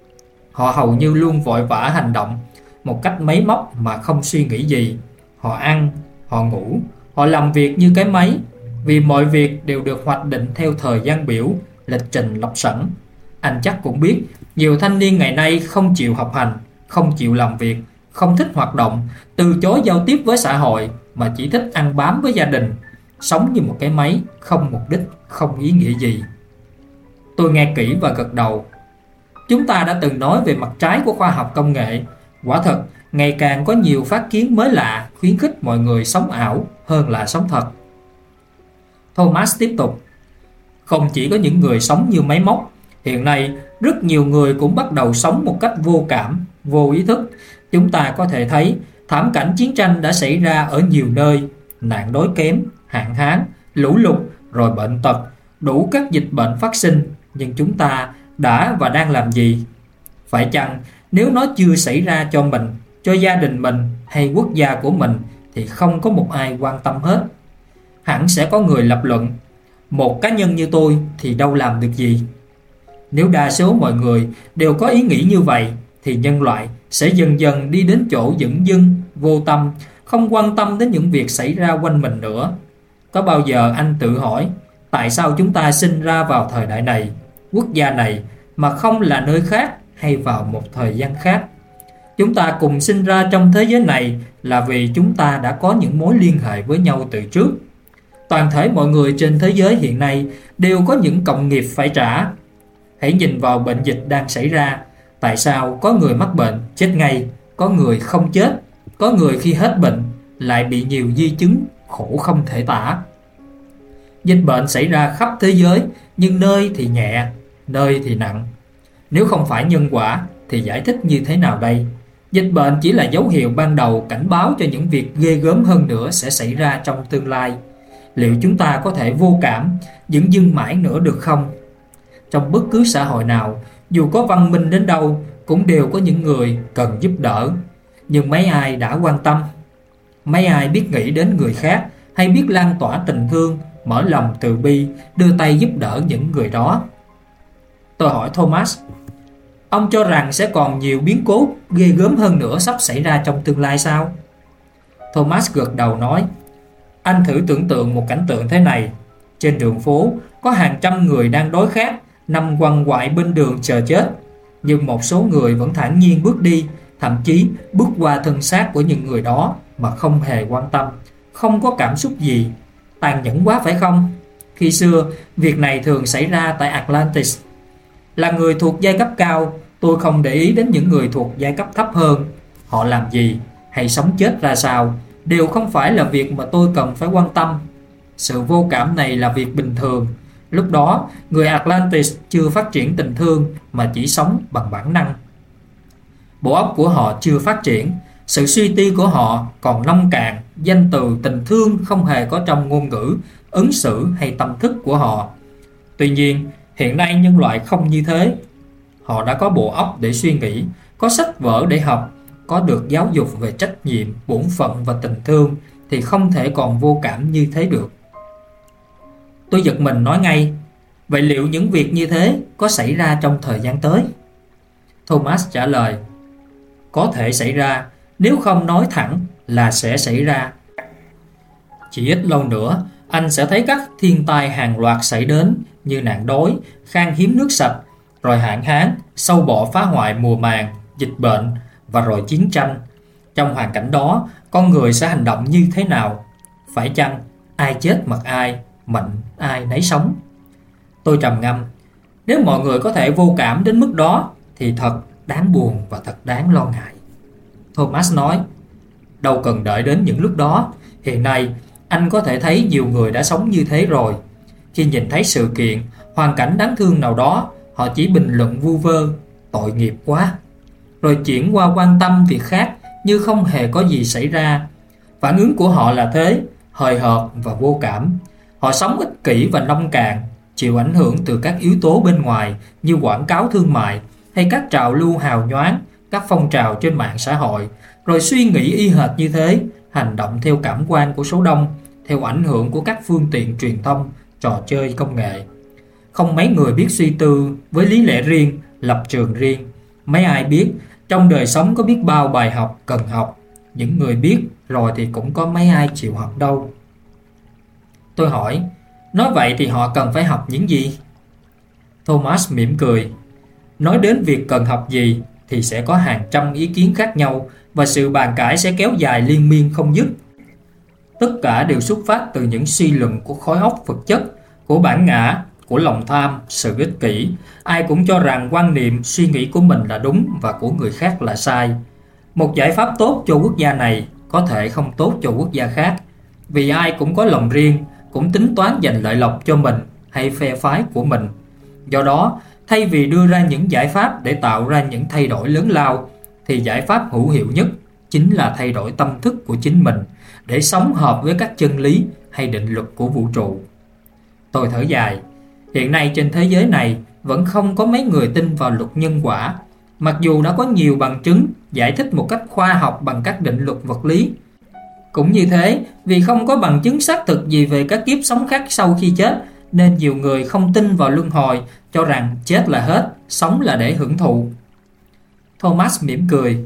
Họ hầu như luôn vội vã hành động một cách máy móc mà không suy nghĩ gì. Họ ăn, họ ngủ, họ làm việc như cái máy, vì mọi việc đều được hoạch định theo thời gian biểu, lịch trình lập sẵn. Anh chắc cũng biết, nhiều thanh niên ngày nay không chịu học hành, không chịu làm việc, không thích hoạt động, từ chối giao tiếp với xã hội, mà chỉ thích ăn bám với gia đình, sống như một cái máy, không mục đích, không ý nghĩa gì. Tôi nghe kỹ và gật đầu. Chúng ta đã từng nói về mặt trái của khoa học công nghệ. Quả thật, ngày càng có nhiều phát kiến mới lạ khuyến khích mọi người sống ảo hơn là sống thật. Thomas tiếp tục: không chỉ có những người sống như máy móc, hiện nay rất nhiều người cũng bắt đầu sống một cách vô cảm, vô ý thức. Chúng ta có thể thấy thảm cảnh chiến tranh đã xảy ra ở nhiều nơi, nạn đói kém, hạn hán, lũ lụt, rồi bệnh tật, đủ các dịch bệnh phát sinh. Nhưng chúng ta đã và đang làm gì? Phải chăng nếu nó chưa xảy ra cho mình, cho gia đình mình hay quốc gia của mình, thì không có một ai quan tâm hết? Hẳn sẽ có người lập luận: một cá nhân như tôi thì đâu làm được gì. Nếu đa số mọi người đều có ý nghĩ như vậy, thì nhân loại sẽ dần dần đi đến chỗ dửng dưng, vô tâm, không quan tâm đến những việc xảy ra quanh mình nữa. Có bao giờ anh tự hỏi tại sao chúng ta sinh ra vào thời đại này, quốc gia này, mà không là nơi khác hay vào một thời gian khác? Chúng ta cùng sinh ra trong thế giới này là vì chúng ta đã có những mối liên hệ với nhau từ trước. Toàn thể mọi người trên thế giới hiện nay đều có những cộng nghiệp phải trả. Hãy nhìn vào bệnh dịch đang xảy ra. Tại sao có người mắc bệnh chết ngay, có người không chết, có người khi hết bệnh lại bị nhiều di chứng khổ không thể tả? Dịch bệnh xảy ra khắp thế giới, nhưng nơi thì nhẹ, nơi thì nặng. Nếu không phải nhân quả thì giải thích như thế nào đây? Dịch bệnh chỉ là dấu hiệu ban đầu cảnh báo cho những việc ghê gớm hơn nữa sẽ xảy ra trong tương lai. Liệu chúng ta có thể vô cảm, dửng dưng mãi nữa được không? Trong bất cứ xã hội nào, dù có văn minh đến đâu, cũng đều có những người cần giúp đỡ. Nhưng mấy ai đã quan tâm? Mấy ai biết nghĩ đến người khác, hay biết lan tỏa tình thương, mở lòng từ bi, đưa tay giúp đỡ những người đó? Tôi hỏi Thomas: ông cho rằng sẽ còn nhiều biến cố ghê gớm hơn nữa sắp xảy ra trong tương lai sao? Thomas gật đầu nói: anh thử tưởng tượng một cảnh tượng thế này. Trên đường phố có hàng trăm người đang đói khát, nằm quằn quại bên đường chờ chết. Nhưng một số người vẫn thản nhiên bước đi, thậm chí bước qua thân xác của những người đó mà không hề quan tâm, không có cảm xúc gì. Tàn nhẫn quá phải không? Khi xưa, việc này thường xảy ra tại Atlantis. Là người thuộc giai cấp cao, tôi không để ý đến những người thuộc giai cấp thấp hơn. Họ làm gì hay sống chết ra sao đều không phải là việc mà tôi cần phải quan tâm. Sự vô cảm này là việc bình thường. Lúc đó, người Atlantis chưa phát triển tình thương mà chỉ sống bằng bản năng. Bộ óc của họ chưa phát triển, sự suy tư của họ còn nông cạn, danh từ tình thương không hề có trong ngôn ngữ, ứng xử hay tâm thức của họ. Tuy nhiên, hiện nay nhân loại không như thế. Họ đã có bộ óc để suy nghĩ, có sách vở để học, có được giáo dục về trách nhiệm, bổn phận và tình thương, thì không thể còn vô cảm như thế được. Tôi giật mình nói ngay, vậy liệu những việc như thế có xảy ra trong thời gian tới? Thomas trả lời, có thể xảy ra, nếu không nói thẳng là sẽ xảy ra. Chỉ ít lâu nữa, anh sẽ thấy các thiên tai hàng loạt xảy đến như nạn đói, khan hiếm nước sạch, rồi hạn hán, sâu bọ phá hoại mùa màng, dịch bệnh và rồi chiến tranh. Trong hoàn cảnh đó, con người sẽ hành động như thế nào? Phải chăng ai chết mặc ai, mệnh ai nấy sống? Tôi trầm ngâm. Nếu mọi người có thể vô cảm đến mức đó thì thật đáng buồn và thật đáng lo ngại. Thomas nói, đâu cần đợi đến những lúc đó. Hiện nay, anh có thể thấy nhiều người đã sống như thế rồi. Khi nhìn thấy sự kiện, hoàn cảnh đáng thương nào đó, họ chỉ bình luận vu vơ, tội nghiệp quá, rồi chuyển qua quan tâm việc khác như không hề có gì xảy ra. Phản ứng của họ là thế, hời hợt và vô cảm. Họ sống ích kỷ và nông cạn, chịu ảnh hưởng từ các yếu tố bên ngoài như quảng cáo thương mại hay các trào lưu hào nhoáng, các phong trào trên mạng xã hội, rồi suy nghĩ y hệt như thế, hành động theo cảm quan của số đông, theo ảnh hưởng của các phương tiện truyền thông, trò chơi công nghệ. Không mấy người biết suy tư với lý lẽ riêng, lập trường riêng. Mấy ai biết, trong đời sống có biết bao bài học cần học. Những người biết rồi thì cũng có mấy ai chịu học đâu. Tôi hỏi, nói vậy thì họ cần phải học những gì? Thomas mỉm cười. Nói đến việc cần học gì thì sẽ có hàng trăm ý kiến khác nhau và sự bàn cãi sẽ kéo dài liên miên không dứt. Tất cả đều xuất phát từ những suy luận của khối óc vật chất, của bản ngã, của lòng tham, sự ích kỷ. Ai cũng cho rằng quan niệm, suy nghĩ của mình là đúng và của người khác là sai. Một giải pháp tốt cho quốc gia này có thể không tốt cho quốc gia khác, vì ai cũng có lòng riêng, cũng tính toán giành lợi lộc cho mình hay phe phái của mình. Do đó, thay vì đưa ra những giải pháp để tạo ra những thay đổi lớn lao, thì giải pháp hữu hiệu nhất chính là thay đổi tâm thức của chính mình để sống hợp với các chân lý hay định luật của vũ trụ. Tôi thở dài. Hiện nay trên thế giới này vẫn không có mấy người tin vào luật nhân quả, mặc dù đã có nhiều bằng chứng giải thích một cách khoa học bằng các định luật vật lý. Cũng như thế, vì không có bằng chứng xác thực gì về các kiếp sống khác sau khi chết, nên nhiều người không tin vào luân hồi, cho rằng chết là hết, sống là để hưởng thụ. Thomas mỉm cười.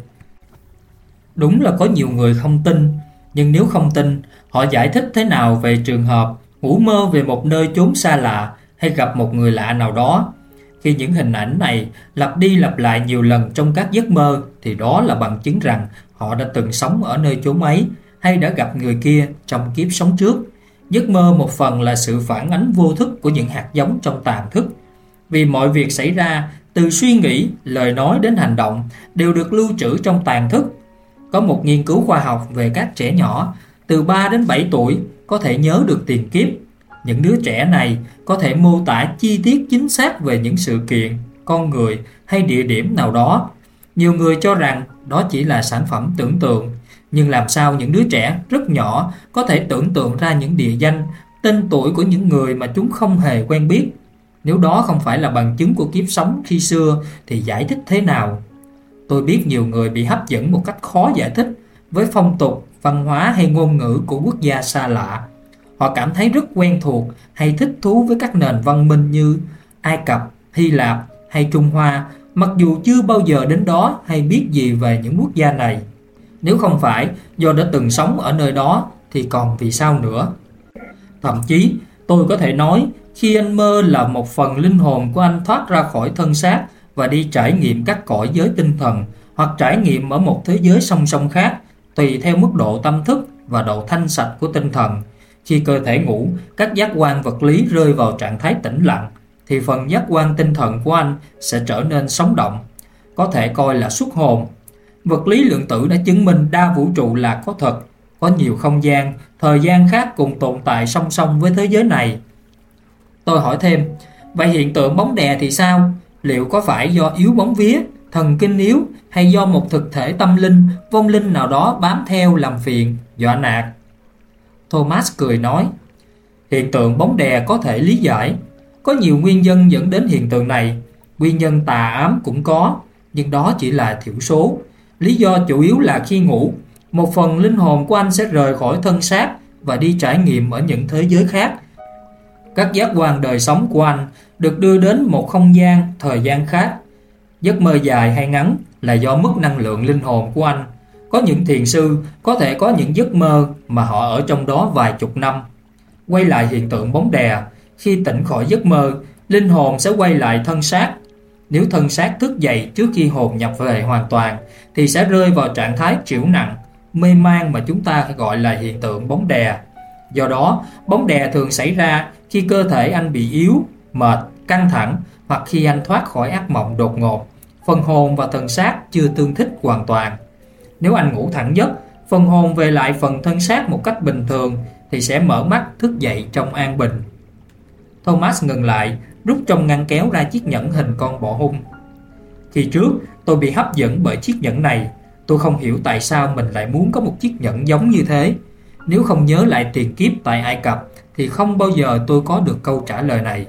Đúng là có nhiều người không tin, nhưng nếu không tin, họ giải thích thế nào về trường hợp ngủ mơ về một nơi chốn xa lạ hay gặp một người lạ nào đó? Khi những hình ảnh này lặp đi lặp lại nhiều lần trong các giấc mơ, thì đó là bằng chứng rằng họ đã từng sống ở nơi chốn ấy hay đã gặp người kia trong kiếp sống trước. Giấc mơ một phần là sự phản ánh vô thức của những hạt giống trong tàng thức. Vì mọi việc xảy ra, từ suy nghĩ, lời nói đến hành động, đều được lưu trữ trong tàng thức. Có một nghiên cứu khoa học về các trẻ nhỏ từ ba đến bảy tuổi có thể nhớ được tiền kiếp. Những đứa trẻ này có thể mô tả chi tiết chính xác về những sự kiện, con người hay địa điểm nào đó. Nhiều người cho rằng đó chỉ là sản phẩm tưởng tượng, nhưng làm sao những đứa trẻ rất nhỏ có thể tưởng tượng ra những địa danh, tên tuổi của những người mà chúng không hề quen biết? Nếu đó không phải là bằng chứng của kiếp sống khi xưa thì giải thích thế nào? Tôi biết nhiều người bị hấp dẫn một cách khó giải thích với phong tục, văn hóa hay ngôn ngữ của quốc gia xa lạ. Họ cảm thấy rất quen thuộc hay thích thú với các nền văn minh như Ai Cập, Hy Lạp hay Trung Hoa, mặc dù chưa bao giờ đến đó hay biết gì về những quốc gia này. Nếu không phải do đã từng sống ở nơi đó thì còn vì sao nữa? Thậm chí tôi có thể nói, khi anh mơ là một phần linh hồn của anh thoát ra khỏi thân xác và đi trải nghiệm các cõi giới tinh thần, hoặc trải nghiệm ở một thế giới song song khác, tùy theo mức độ tâm thức và độ thanh sạch của tinh thần. Khi cơ thể ngủ, các giác quan vật lý rơi vào trạng thái tĩnh lặng, thì phần giác quan tinh thần của anh sẽ trở nên sống động, có thể coi là xuất hồn. Vật lý lượng tử đã chứng minh đa vũ trụ là có thật, có nhiều không gian, thời gian khác cùng tồn tại song song với thế giới này. Tôi hỏi thêm, vậy hiện tượng bóng đè thì sao? Liệu có phải do yếu bóng vía, thần kinh yếu, hay do một thực thể tâm linh, vong linh nào đó bám theo làm phiền, dọa nạt? Thomas cười nói, hiện tượng bóng đè có thể lý giải. Có nhiều nguyên nhân dẫn đến hiện tượng này. Nguyên nhân tà ám cũng có, nhưng đó chỉ là thiểu số. Lý do chủ yếu là khi ngủ, một phần linh hồn của anh sẽ rời khỏi thân xác và đi trải nghiệm ở những thế giới khác. Các giác quan đời sống của anh được đưa đến một không gian, thời gian khác. Giấc mơ dài hay ngắn là do mức năng lượng linh hồn của anh. Có những thiền sư có thể có những giấc mơ mà họ ở trong đó vài chục năm. Quay lại hiện tượng bóng đè, khi tỉnh khỏi giấc mơ, linh hồn sẽ quay lại thân xác. Nếu thân xác thức dậy trước khi hồn nhập về hoàn toàn thì sẽ rơi vào trạng thái trĩu nặng, mê man mà chúng ta gọi là hiện tượng bóng đè. Do đó, bóng đè thường xảy ra khi cơ thể anh bị yếu, mệt, căng thẳng, hoặc khi anh thoát khỏi ác mộng đột ngột, phần hồn và thân xác chưa tương thích hoàn toàn. Nếu anh ngủ thẳng giấc, phần hồn về lại phần thân xác một cách bình thường thì sẽ mở mắt thức dậy trong an bình. Thomas ngừng lại, rút trong ngăn kéo ra chiếc nhẫn hình con bọ hung. Khi trước, tôi bị hấp dẫn bởi chiếc nhẫn này. Tôi không hiểu tại sao mình lại muốn có một chiếc nhẫn giống như thế. Nếu không nhớ lại tiền kiếp tại Ai Cập thì không bao giờ tôi có được câu trả lời này.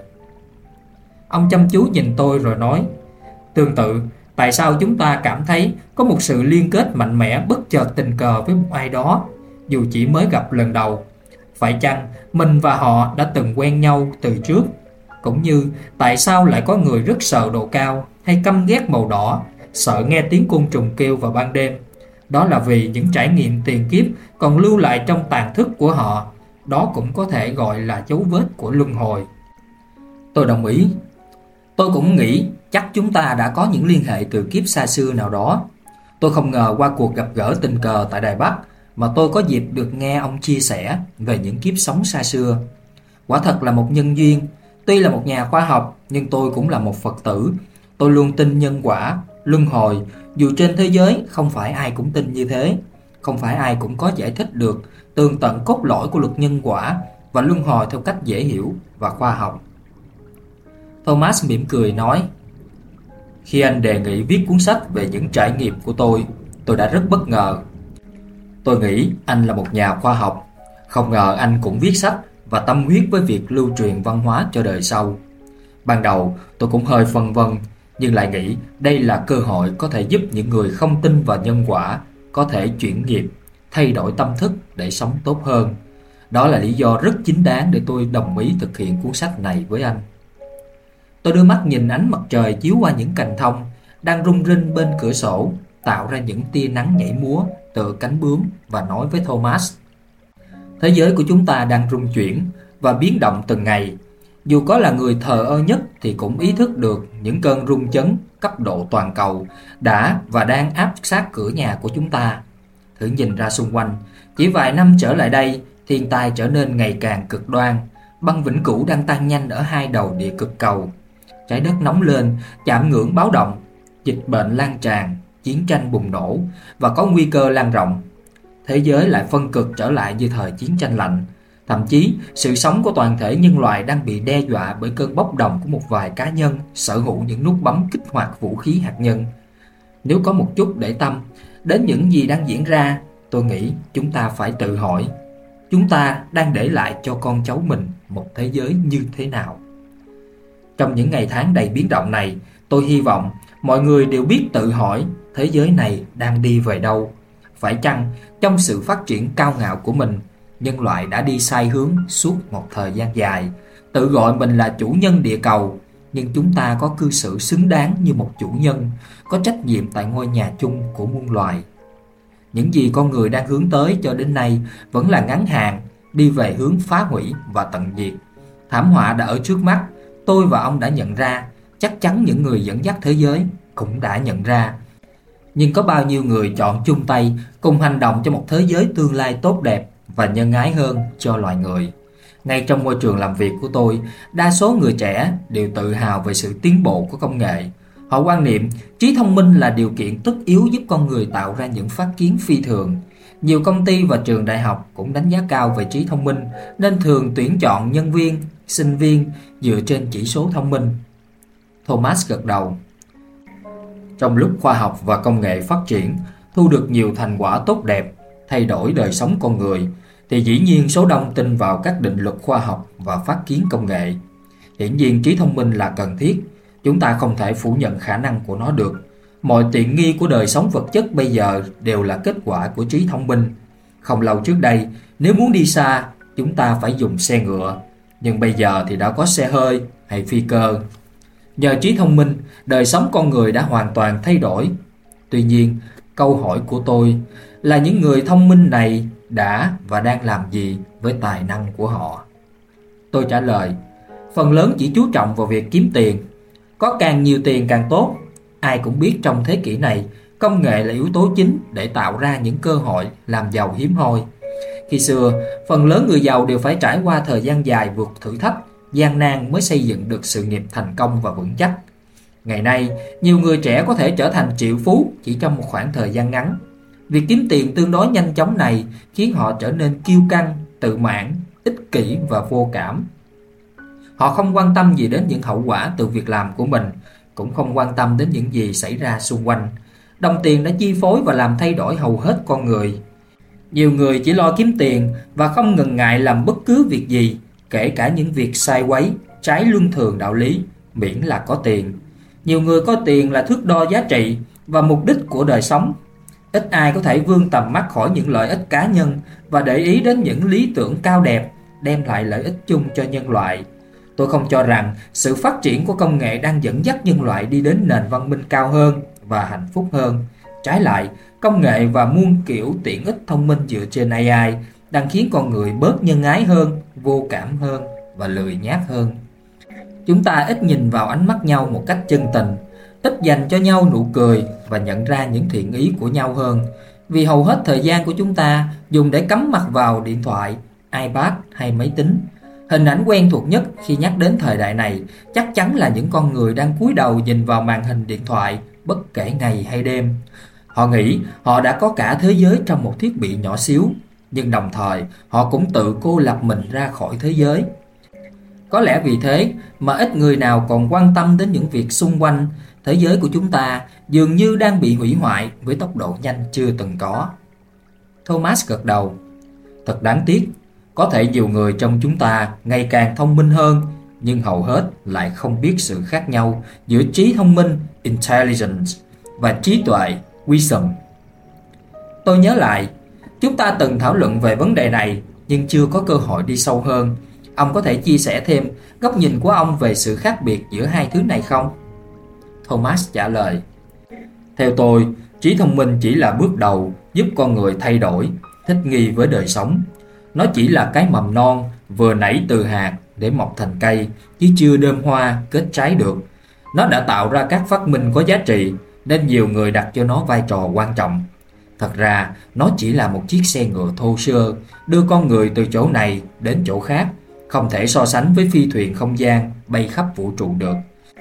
Ông chăm chú nhìn tôi rồi nói, tương tự, tại sao chúng ta cảm thấy có một sự liên kết mạnh mẽ bất chợt tình cờ với một ai đó, dù chỉ mới gặp lần đầu? Phải chăng mình và họ đã từng quen nhau từ trước? Cũng như tại sao lại có người rất sợ độ cao hay căm ghét màu đỏ, sợ nghe tiếng côn trùng kêu vào ban đêm? Đó là vì những trải nghiệm tiền kiếp còn lưu lại trong tàn thức của họ. Đó cũng có thể gọi là dấu vết của luân hồi. Tôi đồng ý. Tôi cũng nghĩ chắc chúng ta đã có những liên hệ từ kiếp xa xưa nào đó. Tôi không ngờ qua cuộc gặp gỡ tình cờ tại Đài Bắc mà tôi có dịp được nghe ông chia sẻ về những kiếp sống xa xưa. Quả thật là một nhân duyên. Tuy là một nhà khoa học nhưng tôi cũng là một Phật tử. Tôi luôn tin nhân quả, luân hồi, dù trên thế giới không phải ai cũng tin như thế. Không phải ai cũng có giải thích được tường tận cốt lõi của luật nhân quả và luân hồi theo cách dễ hiểu và khoa học. Thomas mỉm cười nói, khi anh đề nghị viết cuốn sách về những trải nghiệm của tôi, tôi đã rất bất ngờ. Tôi nghĩ anh là một nhà khoa học, không ngờ anh cũng viết sách và tâm huyết với việc lưu truyền văn hóa cho đời sau. Ban đầu tôi cũng hơi phân vân, nhưng lại nghĩ đây là cơ hội có thể giúp những người không tin vào nhân quả có thể chuyển nghiệp, thay đổi tâm thức để sống tốt hơn. Đó là lý do rất chính đáng để tôi đồng ý thực hiện cuốn sách này với anh. Tôi đưa mắt nhìn ánh mặt trời chiếu qua những cành thông đang rung rinh bên cửa sổ, tạo ra những tia nắng nhảy múa tựa cánh bướm, và nói với Thomas, thế giới của chúng ta đang rung chuyển và biến động từng ngày. Dù có là người thờ ơ nhất thì cũng ý thức được những cơn rung chấn cấp độ toàn cầu đã và đang áp sát cửa nhà của chúng ta. Thử nhìn ra xung quanh, chỉ vài năm trở lại đây, thiên tai trở nên ngày càng cực đoan. Băng vĩnh cửu đang tan nhanh ở hai đầu địa cực cầu. Trái đất nóng lên, chạm ngưỡng báo động. Dịch bệnh lan tràn, chiến tranh bùng nổ và có nguy cơ lan rộng. Thế giới lại phân cực trở lại như thời chiến tranh lạnh. Thậm chí, sự sống của toàn thể nhân loại đang bị đe dọa bởi cơn bốc đồng của một vài cá nhân sở hữu những nút bấm kích hoạt vũ khí hạt nhân. Nếu có một chút để tâm đến những gì đang diễn ra, tôi nghĩ chúng ta phải tự hỏi, chúng ta đang để lại cho con cháu mình một thế giới như thế nào? Trong những ngày tháng đầy biến động này, tôi hy vọng mọi người đều biết tự hỏi thế giới này đang đi về đâu. Phải chăng trong sự phát triển cao ngạo của mình, nhân loại đã đi sai hướng suốt một thời gian dài, tự gọi mình là chủ nhân địa cầu, nhưng chúng ta có cư xử xứng đáng như một chủ nhân, có trách nhiệm tại ngôi nhà chung của muôn loài. Những gì con người đang hướng tới cho đến nay vẫn là ngắn hạn, đi về hướng phá hủy và tận diệt. Thảm họa đã ở trước mắt, tôi và ông đã nhận ra, chắc chắn những người dẫn dắt thế giới cũng đã nhận ra. Nhưng có bao nhiêu người chọn chung tay cùng hành động cho một thế giới tương lai tốt đẹp và nhân ái hơn cho loài người? Ngay trong môi trường làm việc của tôi, đa số người trẻ đều tự hào về sự tiến bộ của công nghệ. Họ quan niệm trí thông minh là điều kiện tất yếu giúp con người tạo ra những phát kiến phi thường. Nhiều công ty và trường đại học cũng đánh giá cao về trí thông minh, nên thường tuyển chọn nhân viên sinh viên dựa trên chỉ số thông minh. Thomas gật đầu. Trong lúc khoa học và công nghệ phát triển, thu được nhiều thành quả tốt đẹp, thay đổi đời sống con người, thì dĩ nhiên số đông tin vào các định luật khoa học và phát kiến công nghệ. Hiển nhiên trí thông minh là cần thiết, chúng ta không thể phủ nhận khả năng của nó được. Mọi tiện nghi của đời sống vật chất bây giờ đều là kết quả của trí thông minh. Không lâu trước đây, nếu muốn đi xa, chúng ta phải dùng xe ngựa, nhưng bây giờ thì đã có xe hơi hay phi cơ. Nhờ trí thông minh, đời sống con người đã hoàn toàn thay đổi. Tuy nhiên, câu hỏi của tôi là những người thông minh này đã và đang làm gì với tài năng của họ? Tôi trả lời, phần lớn chỉ chú trọng vào việc kiếm tiền. Có càng nhiều tiền càng tốt. Ai cũng biết trong thế kỷ này, công nghệ là yếu tố chính để tạo ra những cơ hội làm giàu hiếm hoi. Khi xưa, phần lớn người giàu đều phải trải qua thời gian dài vượt thử thách, gian nan mới xây dựng được sự nghiệp thành công và vững chắc. Ngày nay, nhiều người trẻ có thể trở thành triệu phú chỉ trong một khoảng thời gian ngắn. Việc kiếm tiền tương đối nhanh chóng này khiến họ trở nên kiêu căng, tự mãn, ích kỷ và vô cảm. Họ không quan tâm gì đến những hậu quả từ việc làm của mình, cũng không quan tâm đến những gì xảy ra xung quanh. Đồng tiền đã chi phối và làm thay đổi hầu hết con người. Nhiều người chỉ lo kiếm tiền và không ngần ngại làm bất cứ việc gì, kể cả những việc sai quấy, trái luân thường đạo lý, miễn là có tiền. Nhiều người có tiền là thước đo giá trị và mục đích của đời sống. Ít ai có thể vươn tầm mắt khỏi những lợi ích cá nhân và để ý đến những lý tưởng cao đẹp đem lại lợi ích chung cho nhân loại. Tôi không cho rằng sự phát triển của công nghệ đang dẫn dắt nhân loại đi đến nền văn minh cao hơn và hạnh phúc hơn. Trái lại, công nghệ và muôn kiểu tiện ích thông minh dựa trên a i đang khiến con người bớt nhân ái hơn, vô cảm hơn và lười nhác hơn. Chúng ta ít nhìn vào ánh mắt nhau một cách chân tình, ít dành cho nhau nụ cười và nhận ra những thiện ý của nhau hơn. Vì hầu hết thời gian của chúng ta dùng để cắm mặt vào điện thoại, iPad hay máy tính. Hình ảnh quen thuộc nhất khi nhắc đến thời đại này chắc chắn là những con người đang cúi đầu nhìn vào màn hình điện thoại bất kể ngày hay đêm. Họ nghĩ họ đã có cả thế giới trong một thiết bị nhỏ xíu, nhưng đồng thời họ cũng tự cô lập mình ra khỏi thế giới. Có lẽ vì thế mà ít người nào còn quan tâm đến những việc xung quanh. Thế giới của chúng ta dường như đang bị hủy hoại với tốc độ nhanh chưa từng có. Thomas gật đầu. Thật đáng tiếc, có thể nhiều người trong chúng ta ngày càng thông minh hơn, nhưng hầu hết lại không biết sự khác nhau giữa trí thông minh, intelligence, và trí tuệ, wisdom. Tôi nhớ lại, chúng ta từng thảo luận về vấn đề này, nhưng chưa có cơ hội đi sâu hơn. Ông có thể chia sẻ thêm góc nhìn của ông về sự khác biệt giữa hai thứ này không? Thomas trả lời, theo tôi, trí thông minh chỉ là bước đầu giúp con người thay đổi, thích nghi với đời sống. Nó chỉ là cái mầm non vừa nảy từ hạt để mọc thành cây, chứ chưa đơm hoa kết trái được. Nó đã tạo ra các phát minh có giá trị, nên nhiều người đặt cho nó vai trò quan trọng. Thật ra, nó chỉ là một chiếc xe ngựa thô sơ, đưa con người từ chỗ này đến chỗ khác, không thể so sánh với phi thuyền không gian bay khắp vũ trụ được.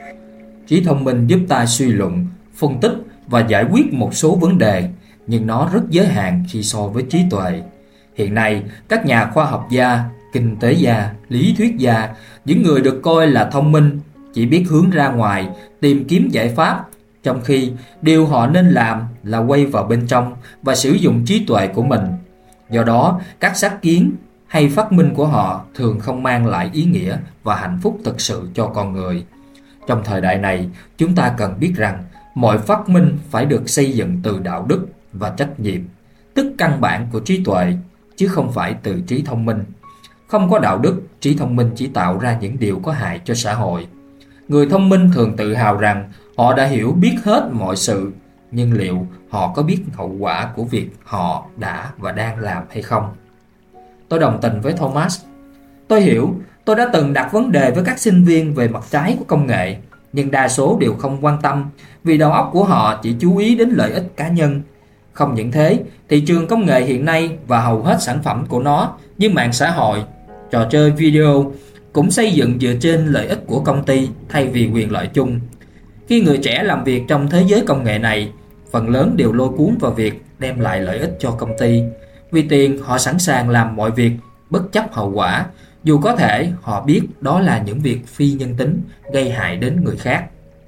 Trí thông minh giúp ta suy luận, phân tích và giải quyết một số vấn đề, nhưng nó rất giới hạn khi so với trí tuệ. Hiện nay, các nhà khoa học gia, kinh tế gia, lý thuyết gia, những người được coi là thông minh, chỉ biết hướng ra ngoài, tìm kiếm giải pháp, trong khi điều họ nên làm là quay vào bên trong và sử dụng trí tuệ của mình. Do đó, các sáng kiến hay phát minh của họ thường không mang lại ý nghĩa và hạnh phúc thực sự cho con người. Trong thời đại này, chúng ta cần biết rằng mọi phát minh phải được xây dựng từ đạo đức và trách nhiệm, tức căn bản của trí tuệ, chứ không phải từ trí thông minh. Không có đạo đức, trí thông minh chỉ tạo ra những điều có hại cho xã hội. Người thông minh thường tự hào rằng họ đã hiểu biết hết mọi sự, nhưng liệu họ có biết hậu quả của việc họ đã và đang làm hay không? Tôi đồng tình với Thomas. Tôi hiểu, tôi đã từng đặt vấn đề với các sinh viên về mặt trái của công nghệ, nhưng đa số đều không quan tâm vì đầu óc của họ chỉ chú ý đến lợi ích cá nhân. Không những thế, thị trường công nghệ hiện nay và hầu hết sản phẩm của nó như mạng xã hội, trò chơi video cũng xây dựng dựa trên lợi ích của công ty thay vì quyền lợi chung. Khi người trẻ làm việc trong thế giới công nghệ này, phần lớn đều lôi cuốn vào việc đem lại lợi ích cho công ty. Vì tiền, họ sẵn sàng làm mọi việc bất chấp hậu quả, dù có thể họ biết đó là những việc phi nhân tính gây hại đến người khác.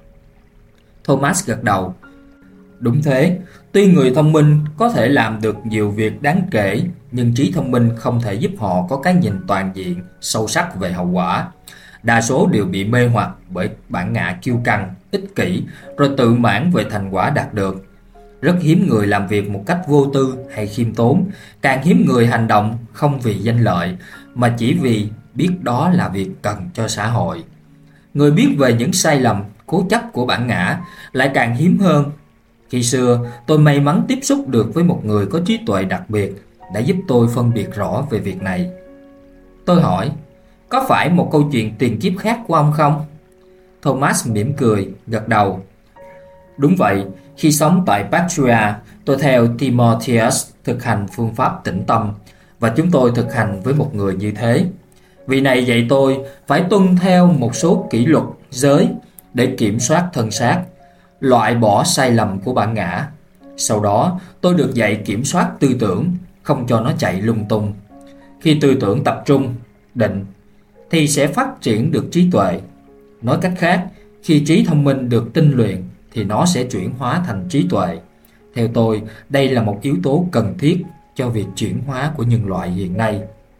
Thomas gật đầu. Đúng thế, tuy người thông minh có thể làm được nhiều việc đáng kể, nhưng trí thông minh không thể giúp họ có cái nhìn toàn diện, sâu sắc về hậu quả. Đa số đều bị mê hoặc bởi bản ngã kiêu căng, ích kỷ, rồi tự mãn về thành quả đạt được. Rất hiếm người làm việc một cách vô tư hay khiêm tốn, càng hiếm người hành động không vì danh lợi, mà chỉ vì biết đó là việc cần cho xã hội. Người biết về những sai lầm, cố chấp của bản ngã lại càng hiếm hơn. Khi xưa, tôi may mắn tiếp xúc được với một người có trí tuệ đặc biệt đã giúp tôi phân biệt rõ về việc này. Tôi hỏi, có phải một câu chuyện tiền kiếp khác của ông không? Thomas mỉm cười, gật đầu. Đúng vậy, khi sống tại Patria, tôi theo Timotheus thực hành phương pháp tĩnh tâm, và chúng tôi thực hành với một người như thế. Vị này dạy tôi phải tuân theo một số kỷ luật giới để kiểm soát thân xác, loại bỏ sai lầm của bản ngã. Sau đó, tôi được dạy kiểm soát tư tưởng, không cho nó chạy lung tung. Khi tư tưởng tập trung, định, thì sẽ phát triển được trí tuệ. Nói cách khác, khi trí thông minh được tinh luyện, thì nó sẽ chuyển hóa thành trí tuệ. Theo tôi, đây là một yếu tố cần thiết cho việc chuyển hóa của nhân loại hiện nay.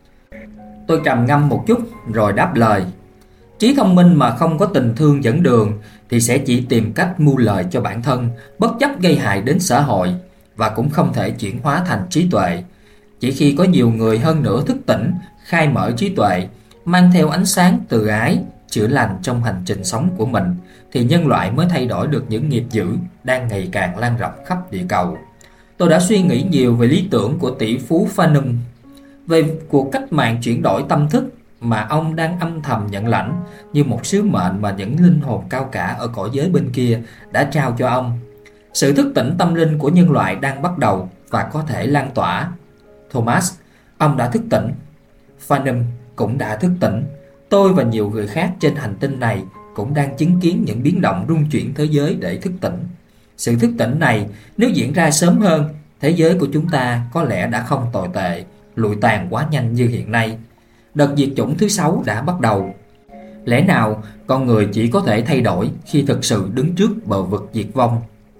Tôi trầm ngâm một chút rồi đáp lời. Trí thông minh mà không có tình thương dẫn đường thì sẽ chỉ tìm cách mưu lợi cho bản thân, bất chấp gây hại đến xã hội, và cũng không thể chuyển hóa thành trí tuệ. Chỉ khi có nhiều người hơn nữa thức tỉnh, khai mở trí tuệ, mang theo ánh sáng từ ái, chữa lành trong hành trình sống của mình, thì nhân loại mới thay đổi được những nghiệp dữ đang ngày càng lan rộng khắp địa cầu. Tôi đã suy nghĩ nhiều về lý tưởng của tỷ phú Fanon, về cuộc cách mạng chuyển đổi tâm thức mà ông đang âm thầm nhận lãnh như một sứ mệnh mà những linh hồn cao cả ở cõi giới bên kia đã trao cho ông. Sự thức tỉnh tâm linh của nhân loại đang bắt đầu và có thể lan tỏa. Thomas, ông đã thức tỉnh. Fanon cũng đã thức tỉnh. Tôi và nhiều người khác trên hành tinh này cũng đang chứng kiến những biến động rung chuyển thế giới để thức tỉnh. Sự thức tỉnh này nếu diễn ra sớm hơn, thế giới của chúng ta có lẽ đã không tồi tệ, lụi tàn quá nhanh như hiện nay. Đợt diệt chủng thứ sáu đã bắt đầu. Lẽ nào con người chỉ có thể thay đổi khi thực sự đứng trước bờ vực diệt vong?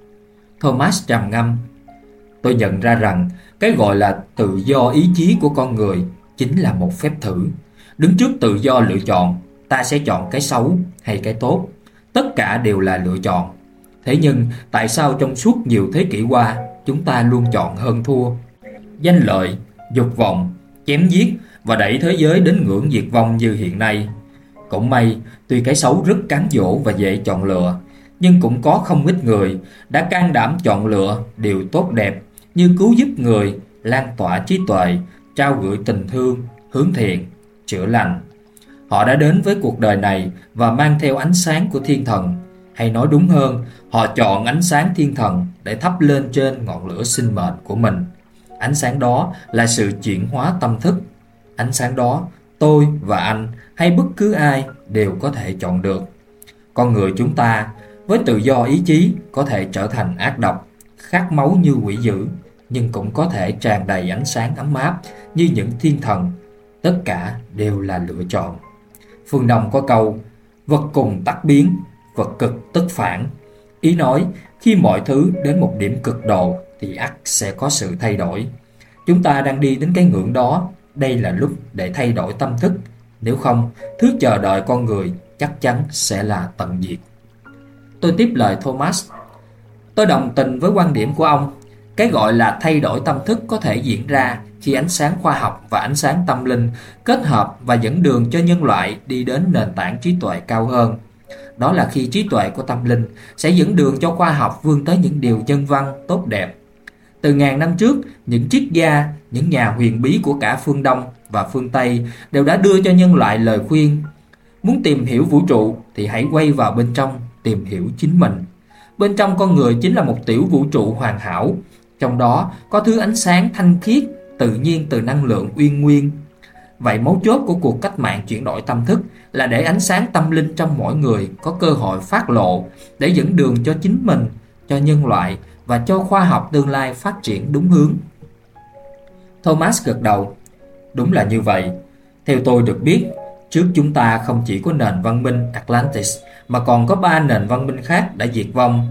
Thomas trầm ngâm. Tôi nhận ra rằng cái gọi là tự do ý chí của con người chính là một phép thử. Đứng trước tự do lựa chọn, ta sẽ chọn cái xấu hay cái tốt. Tất cả đều là lựa chọn. Thế nhưng tại sao trong suốt nhiều thế kỷ qua chúng ta luôn chọn hơn thua? Danh lợi, dục vọng, chém giết và đẩy thế giới đến ngưỡng diệt vong như hiện nay. Cũng may, tuy cái xấu rất cám dỗ và dễ chọn lựa, nhưng cũng có không ít người đã can đảm chọn lựa điều tốt đẹp như cứu giúp người, lan tỏa trí tuệ, trao gửi tình thương, hướng thiện, chữa lành. Họ đã đến với cuộc đời này và mang theo ánh sáng của thiên thần, hay nói đúng hơn, họ chọn ánh sáng thiên thần để thắp lên trên ngọn lửa sinh mệnh của mình. Ánh sáng đó là sự chuyển hóa tâm thức. Ánh sáng đó, tôi và anh hay bất cứ ai đều có thể chọn được. Con người chúng ta, với tự do ý chí, có thể trở thành ác độc, khát máu như quỷ dữ, nhưng cũng có thể tràn đầy ánh sáng ấm áp như những thiên thần. Tất cả đều là lựa chọn. Phương Đông có câu, vật cùng tắc biến, vật cực tức phản. Ý nói, khi mọi thứ đến một điểm cực độ thì ắt sẽ có sự thay đổi. Chúng ta đang đi đến cái ngưỡng đó. Đây là lúc để thay đổi tâm thức. Nếu không, thứ chờ đợi con người chắc chắn sẽ là tận diệt. Tôi tiếp lời Thomas. Tôi đồng tình với quan điểm của ông. Cái gọi là thay đổi tâm thức có thể diễn ra khi ánh sáng khoa học và ánh sáng tâm linh kết hợp và dẫn đường cho nhân loại đi đến nền tảng trí tuệ cao hơn. Đó là khi trí tuệ của tâm linh sẽ dẫn đường cho khoa học vươn tới những điều nhân văn tốt đẹp. Từ ngàn năm trước, những triết gia, những nhà huyền bí của cả phương Đông và phương Tây đều đã đưa cho nhân loại lời khuyên. Muốn tìm hiểu vũ trụ thì hãy quay vào bên trong, tìm hiểu chính mình. Bên trong con người chính là một tiểu vũ trụ hoàn hảo. Trong đó có thứ ánh sáng thanh khiết, tự nhiên từ năng lượng uyên nguyên. Vậy mấu chốt của cuộc cách mạng chuyển đổi tâm thức là để ánh sáng tâm linh trong mỗi người có cơ hội phát lộ, để dẫn đường cho chính mình, cho nhân loại và cho khoa học tương lai phát triển đúng hướng. Thomas gật đầu. Đúng là như vậy. Theo tôi được biết, trước chúng ta không chỉ có nền văn minh Atlantis mà còn có ba nền văn minh khác đã diệt vong.